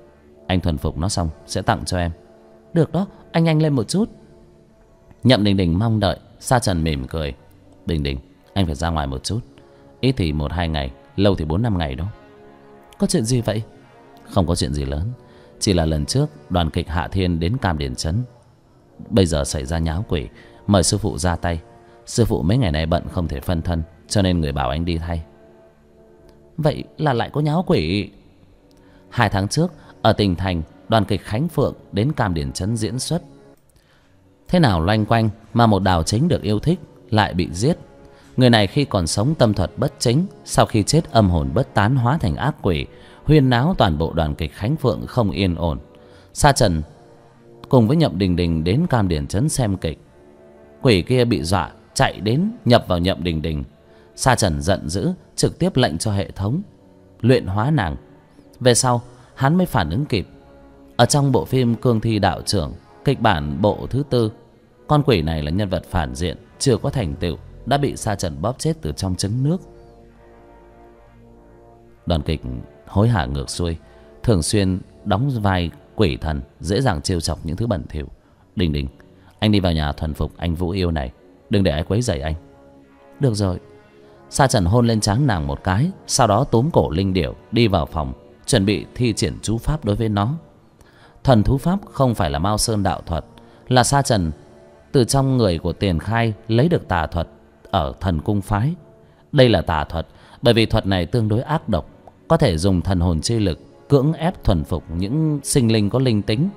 [SPEAKER 1] Anh thuần phục nó xong sẽ tặng cho em. Được đó, anh nhanh lên một chút. Nhậm Đình Đình mong đợi. Sa Trần mỉm cười. Đình Đình, anh phải ra ngoài một chút. Ít thì 1-2 ngày, lâu thì 4-5 ngày đó. Có chuyện gì vậy? Không có chuyện gì lớn. Chỉ là lần trước đoàn kịch Hạ Thiên đến Cam Điền Trấn, bây giờ xảy ra nháo quỷ, mời sư phụ ra tay. Sư phụ mấy ngày nay bận không thể phân thân, cho nên người bảo anh đi thay. Vậy là lại có nháo quỷ? 2 tháng trước ở tỉnh thành, đoàn kịch Khánh Phượng đến Cam Điền Trấn diễn xuất. Thế nào loanh quanh mà một đào chính được yêu thích lại bị giết. Người này khi còn sống tâm thuật bất chính, sau khi chết âm hồn bất tán hóa thành ác quỷ, huyên náo toàn bộ đoàn kịch Khánh Phượng không yên ổn. Sa Trần cùng với Nhậm Đình Đình đến Cam Điền Trấn xem kịch. Quỷ kia bị dọa chạy đến nhập vào Nhậm Đình Đình. Sa Trần giận dữ trực tiếp lệnh cho hệ thống luyện hóa nàng. Về sau hắn mới phản ứng kịp. Ở trong bộ phim Cương Thi Đạo Trưởng, kịch bản bộ thứ 4, con quỷ này là nhân vật phản diện, chưa có thành tựu, đã bị Sa Trần bóp chết từ trong trứng nước. Đoàn kịch hối hả ngược xuôi, thường xuyên đóng vai quỷ thần, dễ dàng trêu chọc những thứ bẩn thỉu. Đình Đình, anh đi vào nhà thuần phục anh Vũ Yêu này, đừng để ai quấy rầy anh. Được rồi. Sa Trần hôn lên trán nàng một cái, sau đó túm cổ linh điểu đi vào phòng, chuẩn bị thi triển chú pháp đối với nó. Thần thú pháp không phải là Mao Sơn đạo thuật, là Sa Trần từ trong người của Tiền Khai lấy được tà thuật ở thần cung phái. Đây là tà thuật bởi vì thuật này tương đối ác độc, có thể dùng thần hồn chi lực cưỡng ép thuần phục những sinh linh có linh tính.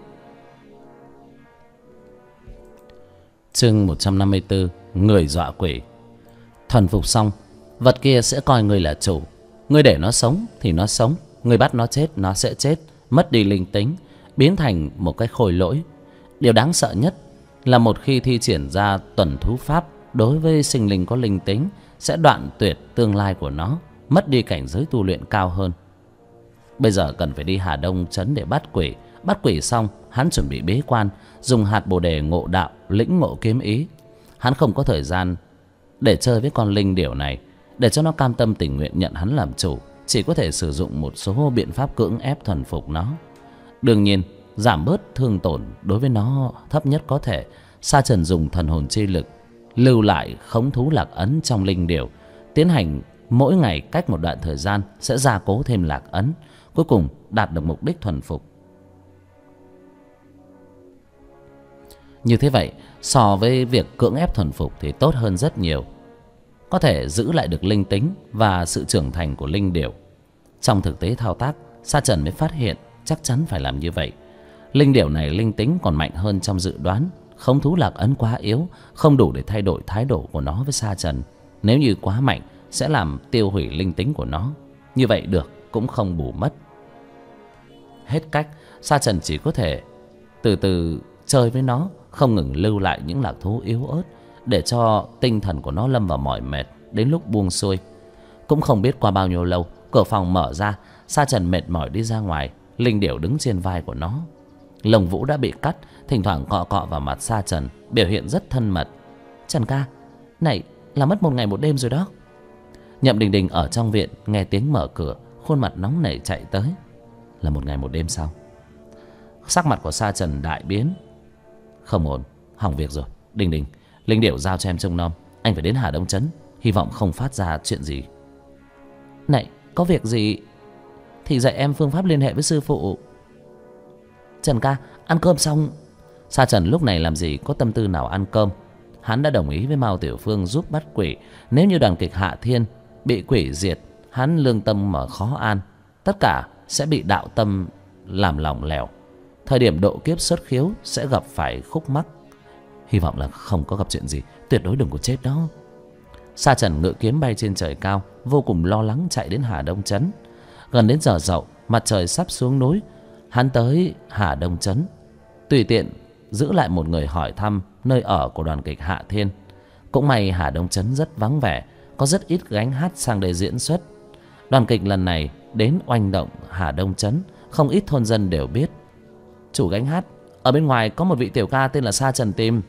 [SPEAKER 1] Chương 154, người dọa quỷ. Thuần phục xong, vật kia sẽ coi người là chủ. Người để nó sống thì nó sống, người bắt nó chết nó sẽ chết, mất đi linh tính, biến thành một cái khôi lỗi. Điều đáng sợ nhất là một khi thi triển ra tuần thú pháp đối với sinh linh có linh tính, sẽ đoạn tuyệt tương lai của nó, mất đi cảnh giới tu luyện cao hơn. Bây giờ cần phải đi Hà Đông Trấn để bắt quỷ. Bắt quỷ xong, hắn chuẩn bị bế quan, dùng hạt bồ đề ngộ đạo, lĩnh ngộ kiếm ý. Hắn không có thời gian để chơi với con linh điểu này. Để cho nó cam tâm tình nguyện nhận hắn làm chủ, chỉ có thể sử dụng một số biện pháp cưỡng ép thuần phục nó. Đương nhiên, giảm bớt thương tổn đối với nó thấp nhất có thể. Sa Trần dùng thần hồn chi lực lưu lại khống thú lạc ấn trong linh điểu, tiến hành mỗi ngày cách một đoạn thời gian sẽ gia cố thêm lạc ấn, cuối cùng đạt được mục đích thuần phục. Như thế vậy, so với việc cưỡng ép thuần phục thì tốt hơn rất nhiều, có thể giữ lại được linh tính và sự trưởng thành của linh điểu. Trong thực tế thao tác, Sa Trần mới phát hiện chắc chắn phải làm như vậy. Linh điểu này linh tính còn mạnh hơn trong dự đoán. Khống thú lạc ấn quá yếu, không đủ để thay đổi thái độ của nó với Sa Trần. Nếu như quá mạnh sẽ làm tiêu hủy linh tính của nó. Như vậy được cũng không bù mất. Hết cách, Sa Trần chỉ có thể từ từ chơi với nó, không ngừng lưu lại những lạc thú yếu ớt, để cho tinh thần của nó lâm vào mỏi mệt. Đến lúc buông xuôi, cũng không biết qua bao nhiêu lâu, cửa phòng mở ra. Sa Trần mệt mỏi đi ra ngoài. Linh điểu đứng trên vai của nó, lông vũ đã bị cắt, thỉnh thoảng cọ cọ vào mặt Sa Trần, biểu hiện rất thân mật. Trần ca, này là mất 1 ngày 1 đêm rồi đó. Nhậm Đình Đình ở trong viện nghe tiếng mở cửa, khuôn mặt nóng nảy chạy tới. Là 1 ngày 1 đêm sao? Sắc mặt của Sa Trần đại biến. Không ổn, hỏng việc rồi. Đình Đình, linh điểu giao cho em trông nom, anh phải đến Hà Đông Trấn, hy vọng không phát ra chuyện gì. Này, có việc gì thì dạy em phương pháp liên hệ với sư phụ. Trần ca, ăn cơm xong. Sa Trần lúc này làm gì có tâm tư nào ăn cơm. Hắn đã đồng ý với Mao Tiểu Phương giúp bắt quỷ. Nếu như đoàn kịch Hạ Thiên bị quỷ diệt, hắn lương tâm mà khó an, tất cả sẽ bị đạo tâm làm lỏng lẻo. Thời điểm độ kiếp xuất khiếu sẽ gặp phải khúc mắc. Hy vọng là không có gặp chuyện gì, tuyệt đối đừng có chết đó. Sa Trần ngự kiếm bay trên trời cao, vô cùng lo lắng chạy đến Hà Đông Trấn. Gần đến giờ dậu, mặt trời sắp xuống núi. Hắn tới Hà Đông Trấn, tùy tiện giữ lại một người hỏi thăm nơi ở của đoàn kịch Hạ Thiên. Cũng may Hà Đông Trấn rất vắng vẻ, có rất ít gánh hát sang đây diễn xuất. Đoàn kịch lần này đến oanh động Hà Đông Trấn, không ít thôn dân đều biết. Chủ gánh hát ở bên ngoài có một vị tiểu ca tên là Sa Trần tìm.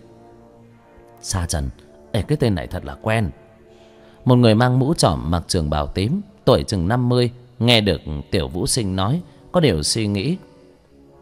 [SPEAKER 1] Sa Trần, cái tên này thật là quen. Một người mang mũ trỏm mặc trường bào tím, tuổi chừng 50, nghe được Tiểu Vũ Sinh nói, có điều suy nghĩ.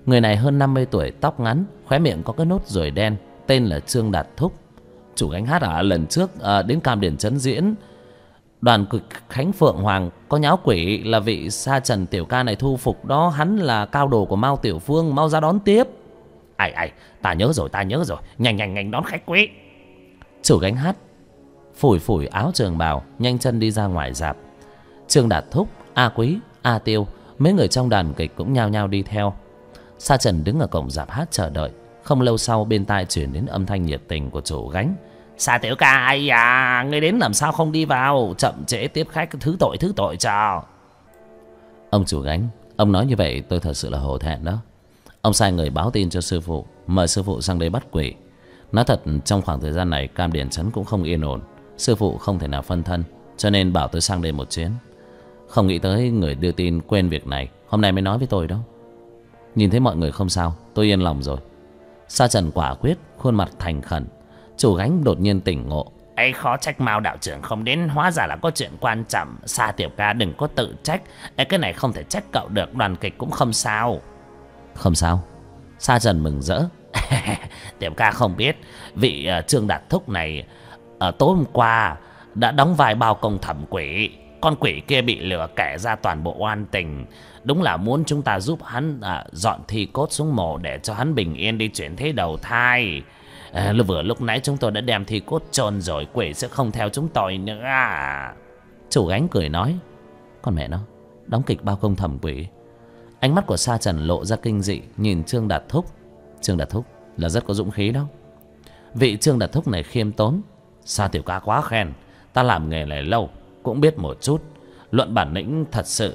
[SPEAKER 1] Người này hơn 50 tuổi, tóc ngắn, khóe miệng có cái nốt ruồi đen, tên là Trương Đạt Thúc. Chủ gánh hát lần trước đến Cam Điền Trấn diễn đoàn kịch Khánh Phượng Hoàng có nháo quỷ là vị sa trần tiểu ca này thu phục đó. Hắn là cao đồ của Mao Tiểu Phương, mau ra đón tiếp.
[SPEAKER 2] Ai, ta nhớ rồi. Nhanh đón khách quý.
[SPEAKER 1] Chủ gánh hát phủi phủi áo trường bào, nhanh chân đi ra ngoài rạp. Trương Đạt Thúc, A Quý, A Tiêu, mấy người trong đoàn kịch cũng nhao nhao đi theo. Sa trần đứng ở cổng rạp hát chờ đợi. Không lâu sau, bên tai chuyển đến âm thanh nhiệt tình của chủ gánh.
[SPEAKER 2] Sa tiểu ca, ai à, ngươi đến làm sao không đi vào, chậm trễ tiếp khách, thứ tội cho.
[SPEAKER 1] Ông chủ gánh, ông nói như vậy tôi thật sự là hổ thẹn đó. Ông sai người báo tin cho sư phụ, mời sư phụ sang đây bắt quỷ. Nói thật, trong khoảng thời gian này Cam Điền Trấn cũng không yên ổn. Sư phụ không thể nào phân thân, cho nên bảo tôi sang đây một chuyến. Không nghĩ tới người đưa tin quên việc này, hôm nay mới nói với tôi đó. Nhìn thấy mọi người không sao, tôi yên lòng rồi. Sa trần quả quyết, khuôn mặt thành khẩn. Chủ gánh đột nhiên tỉnh ngộ.
[SPEAKER 2] Ấy, khó trách Mao đạo trưởng không đến, hóa ra là có chuyện quan trọng. Sa tiểu ca đừng có tự trách. Ấy, cái này không thể trách cậu được, đoàn kịch cũng không sao.
[SPEAKER 1] Không sao? Sa trần mừng rỡ.
[SPEAKER 2] Tiểu ca không biết, vị Trương Đạt Thúc này tối hôm qua đã đóng vai bao công thẩm quỷ. Con quỷ kia bị lừa kể ra toàn bộ oan tình. Đúng là muốn chúng ta giúp hắn dọn thi cốt xuống mộ để cho hắn bình yên đi chuyển thế đầu thai. Vừa lúc nãy chúng tôi đã đem thi cốt chôn rồi, quỷ sẽ không theo chúng tôi nữa.
[SPEAKER 1] Chủ gánh cười nói. Con mẹ nó, đóng kịch bao công thẩm quỷ. Ánh mắt của Sa trần lộ ra kinh dị, nhìn Trương Đạt Thúc. Trương Đạt Thúc là rất có dũng khí đó. Vị Trương Đạt Thúc này khiêm tốn. Sa tiểu ca quá khen, ta làm nghề này lâu cũng biết một chút. Luận bản lĩnh thật sự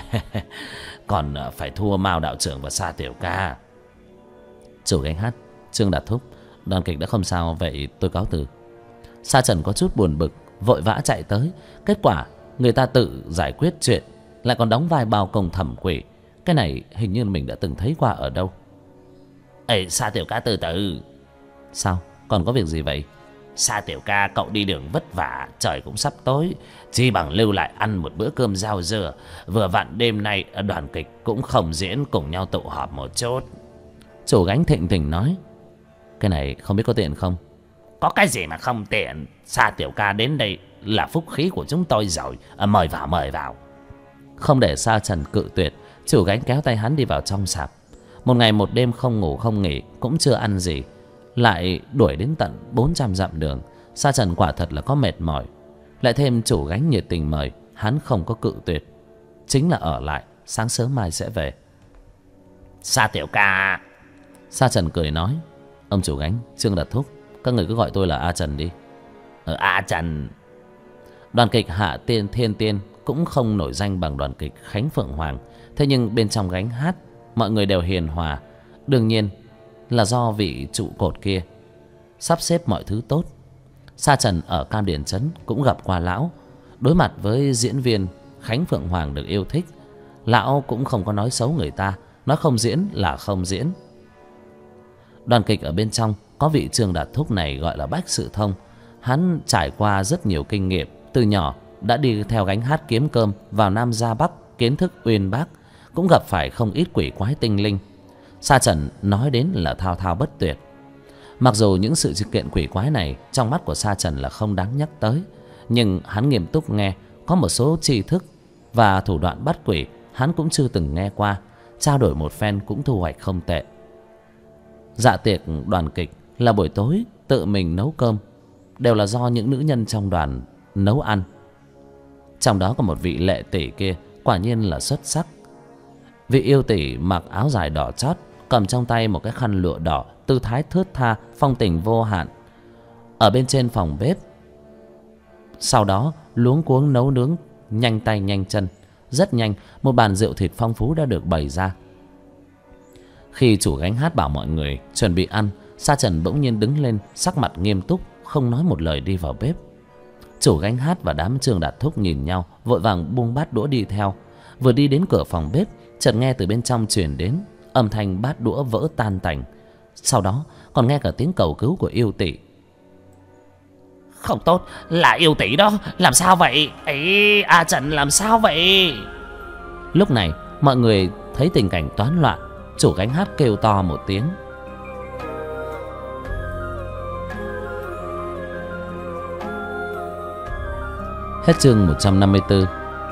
[SPEAKER 1] còn phải thua Mao đạo trưởng và Sa tiểu ca. Chủ gánh hát, Trương Đạt Thúc, đoàn kịch đã không sao, vậy tôi cáo từ. Sa trần có chút buồn bực, vội vã chạy tới. Kết quả người ta tự giải quyết chuyện, lại còn đóng vai bao công thẩm quỷ. Cái này hình như mình đã từng thấy qua ở đâu.
[SPEAKER 2] Ê, Sa tiểu ca từ từ.
[SPEAKER 1] Sao, còn có việc gì vậy?
[SPEAKER 2] Sa tiểu ca, cậu đi đường vất vả, trời cũng sắp tối, chi bằng lưu lại ăn một bữa cơm rau dưa. Vừa vặn đêm nay đoàn kịch cũng không diễn, cùng nhau tụ họp một chút.
[SPEAKER 1] Chủ gánh thịnh tình nói. Cái này không biết có tiện không?
[SPEAKER 2] Có cái gì mà không tiện. Sa tiểu ca đến đây là phúc khí của chúng tôi rồi. Mời vào.
[SPEAKER 1] Không để Sa trần cự tuyệt, chủ gánh kéo tay hắn đi vào trong sạp. Một ngày một đêm không ngủ không nghỉ, cũng chưa ăn gì, lại đuổi đến tận 400 dặm đường. Sa trần quả thật là có mệt mỏi. Lại thêm chủ gánh nhiệt tình mời, hắn không có cự tuyệt, chính là ở lại, sáng sớm mai sẽ về.
[SPEAKER 2] Sa tiểu ca.
[SPEAKER 1] Sa trần cười nói. Ông chủ gánh, Trương Đạt Thúc, các người cứ gọi tôi là A Trần đi.
[SPEAKER 2] A Trần.
[SPEAKER 1] Đoàn kịch Hạ Tiên Thiên Tiên cũng không nổi danh bằng đoàn kịch Khánh Phượng Hoàng. Thế nhưng bên trong gánh hát, mọi người đều hiền hòa. Đương nhiên là do vị trụ cột kia sắp xếp mọi thứ tốt. Sa trần ở Cam Điền Trấn cũng gặp qua lão. Đối mặt với diễn viên Khánh Phượng Hoàng được yêu thích, lão cũng không có nói xấu người ta, nói không diễn là không diễn. Đoàn kịch ở bên trong có vị Trương Đạt Thúc này gọi là Bách Sự Thông. Hắn trải qua rất nhiều kinh nghiệm, từ nhỏ đã đi theo gánh hát kiếm cơm, vào Nam ra Bắc, kiến thức uyên bác, cũng gặp phải không ít quỷ quái tinh linh. Sa trần nói đến là thao thao bất tuyệt. Mặc dù những sự kiện quỷ quái này trong mắt của Sa trần là không đáng nhắc tới, nhưng hắn nghiêm túc nghe. Có một số tri thức và thủ đoạn bắt quỷ hắn cũng chưa từng nghe qua, trao đổi một phen cũng thu hoạch không tệ. Dạ tiệc đoàn kịch là buổi tối tự mình nấu cơm, đều là do những nữ nhân trong đoàn nấu ăn. Trong đó có một vị lệ tỷ kia quả nhiên là xuất sắc. Vị yêu tỷ mặc áo dài đỏ chót, cầm trong tay một cái khăn lụa đỏ, tư thái thướt tha, phong tình vô hạn. Ở bên trên phòng bếp, sau đó luống cuống nấu nướng, nhanh tay nhanh chân. Rất nhanh, một bàn rượu thịt phong phú đã được bày ra. Khi chủ gánh hát bảo mọi người chuẩn bị ăn, Sa trần bỗng nhiên đứng lên, sắc mặt nghiêm túc, không nói một lời đi vào bếp. Chủ gánh hát và đám Trương Đạt Thúc nhìn nhau, vội vàng buông bát đũa đi theo. Vừa đi đến cửa phòng bếp, chợt nghe từ bên trong truyền đến âm thanh bát đũa vỡ tan tành. Sau đó còn nghe cả tiếng cầu cứu của yêu tỷ.
[SPEAKER 2] Không tốt, là yêu tỷ đó, làm sao vậy? Ấy, A Trần làm sao vậy?
[SPEAKER 1] Lúc này mọi người thấy tình cảnh toán loạn, Chủ gánh hát kêu to một tiếng. Hết chương 154.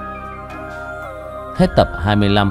[SPEAKER 1] Hết tập 25.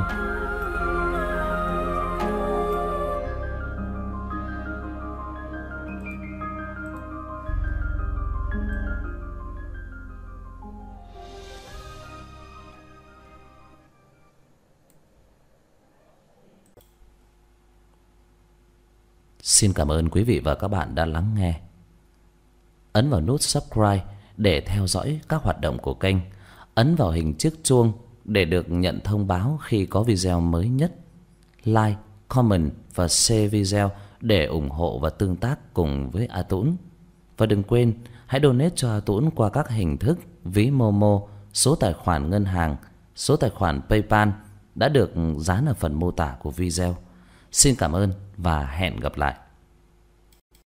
[SPEAKER 1] Xin cảm ơn quý vị và các bạn đã lắng nghe. Ấn vào nút subscribe để theo dõi các hoạt động của kênh. Ấn vào hình chiếc chuông để được nhận thông báo khi có video mới nhất. Like, comment và share video để ủng hộ và tương tác cùng với A Tũng. Và đừng quên hãy donate cho A Tũng qua các hình thức ví Momo, số tài khoản ngân hàng, số tài khoản PayPal đã được dán ở phần mô tả của video. Xin cảm ơn và hẹn gặp lại.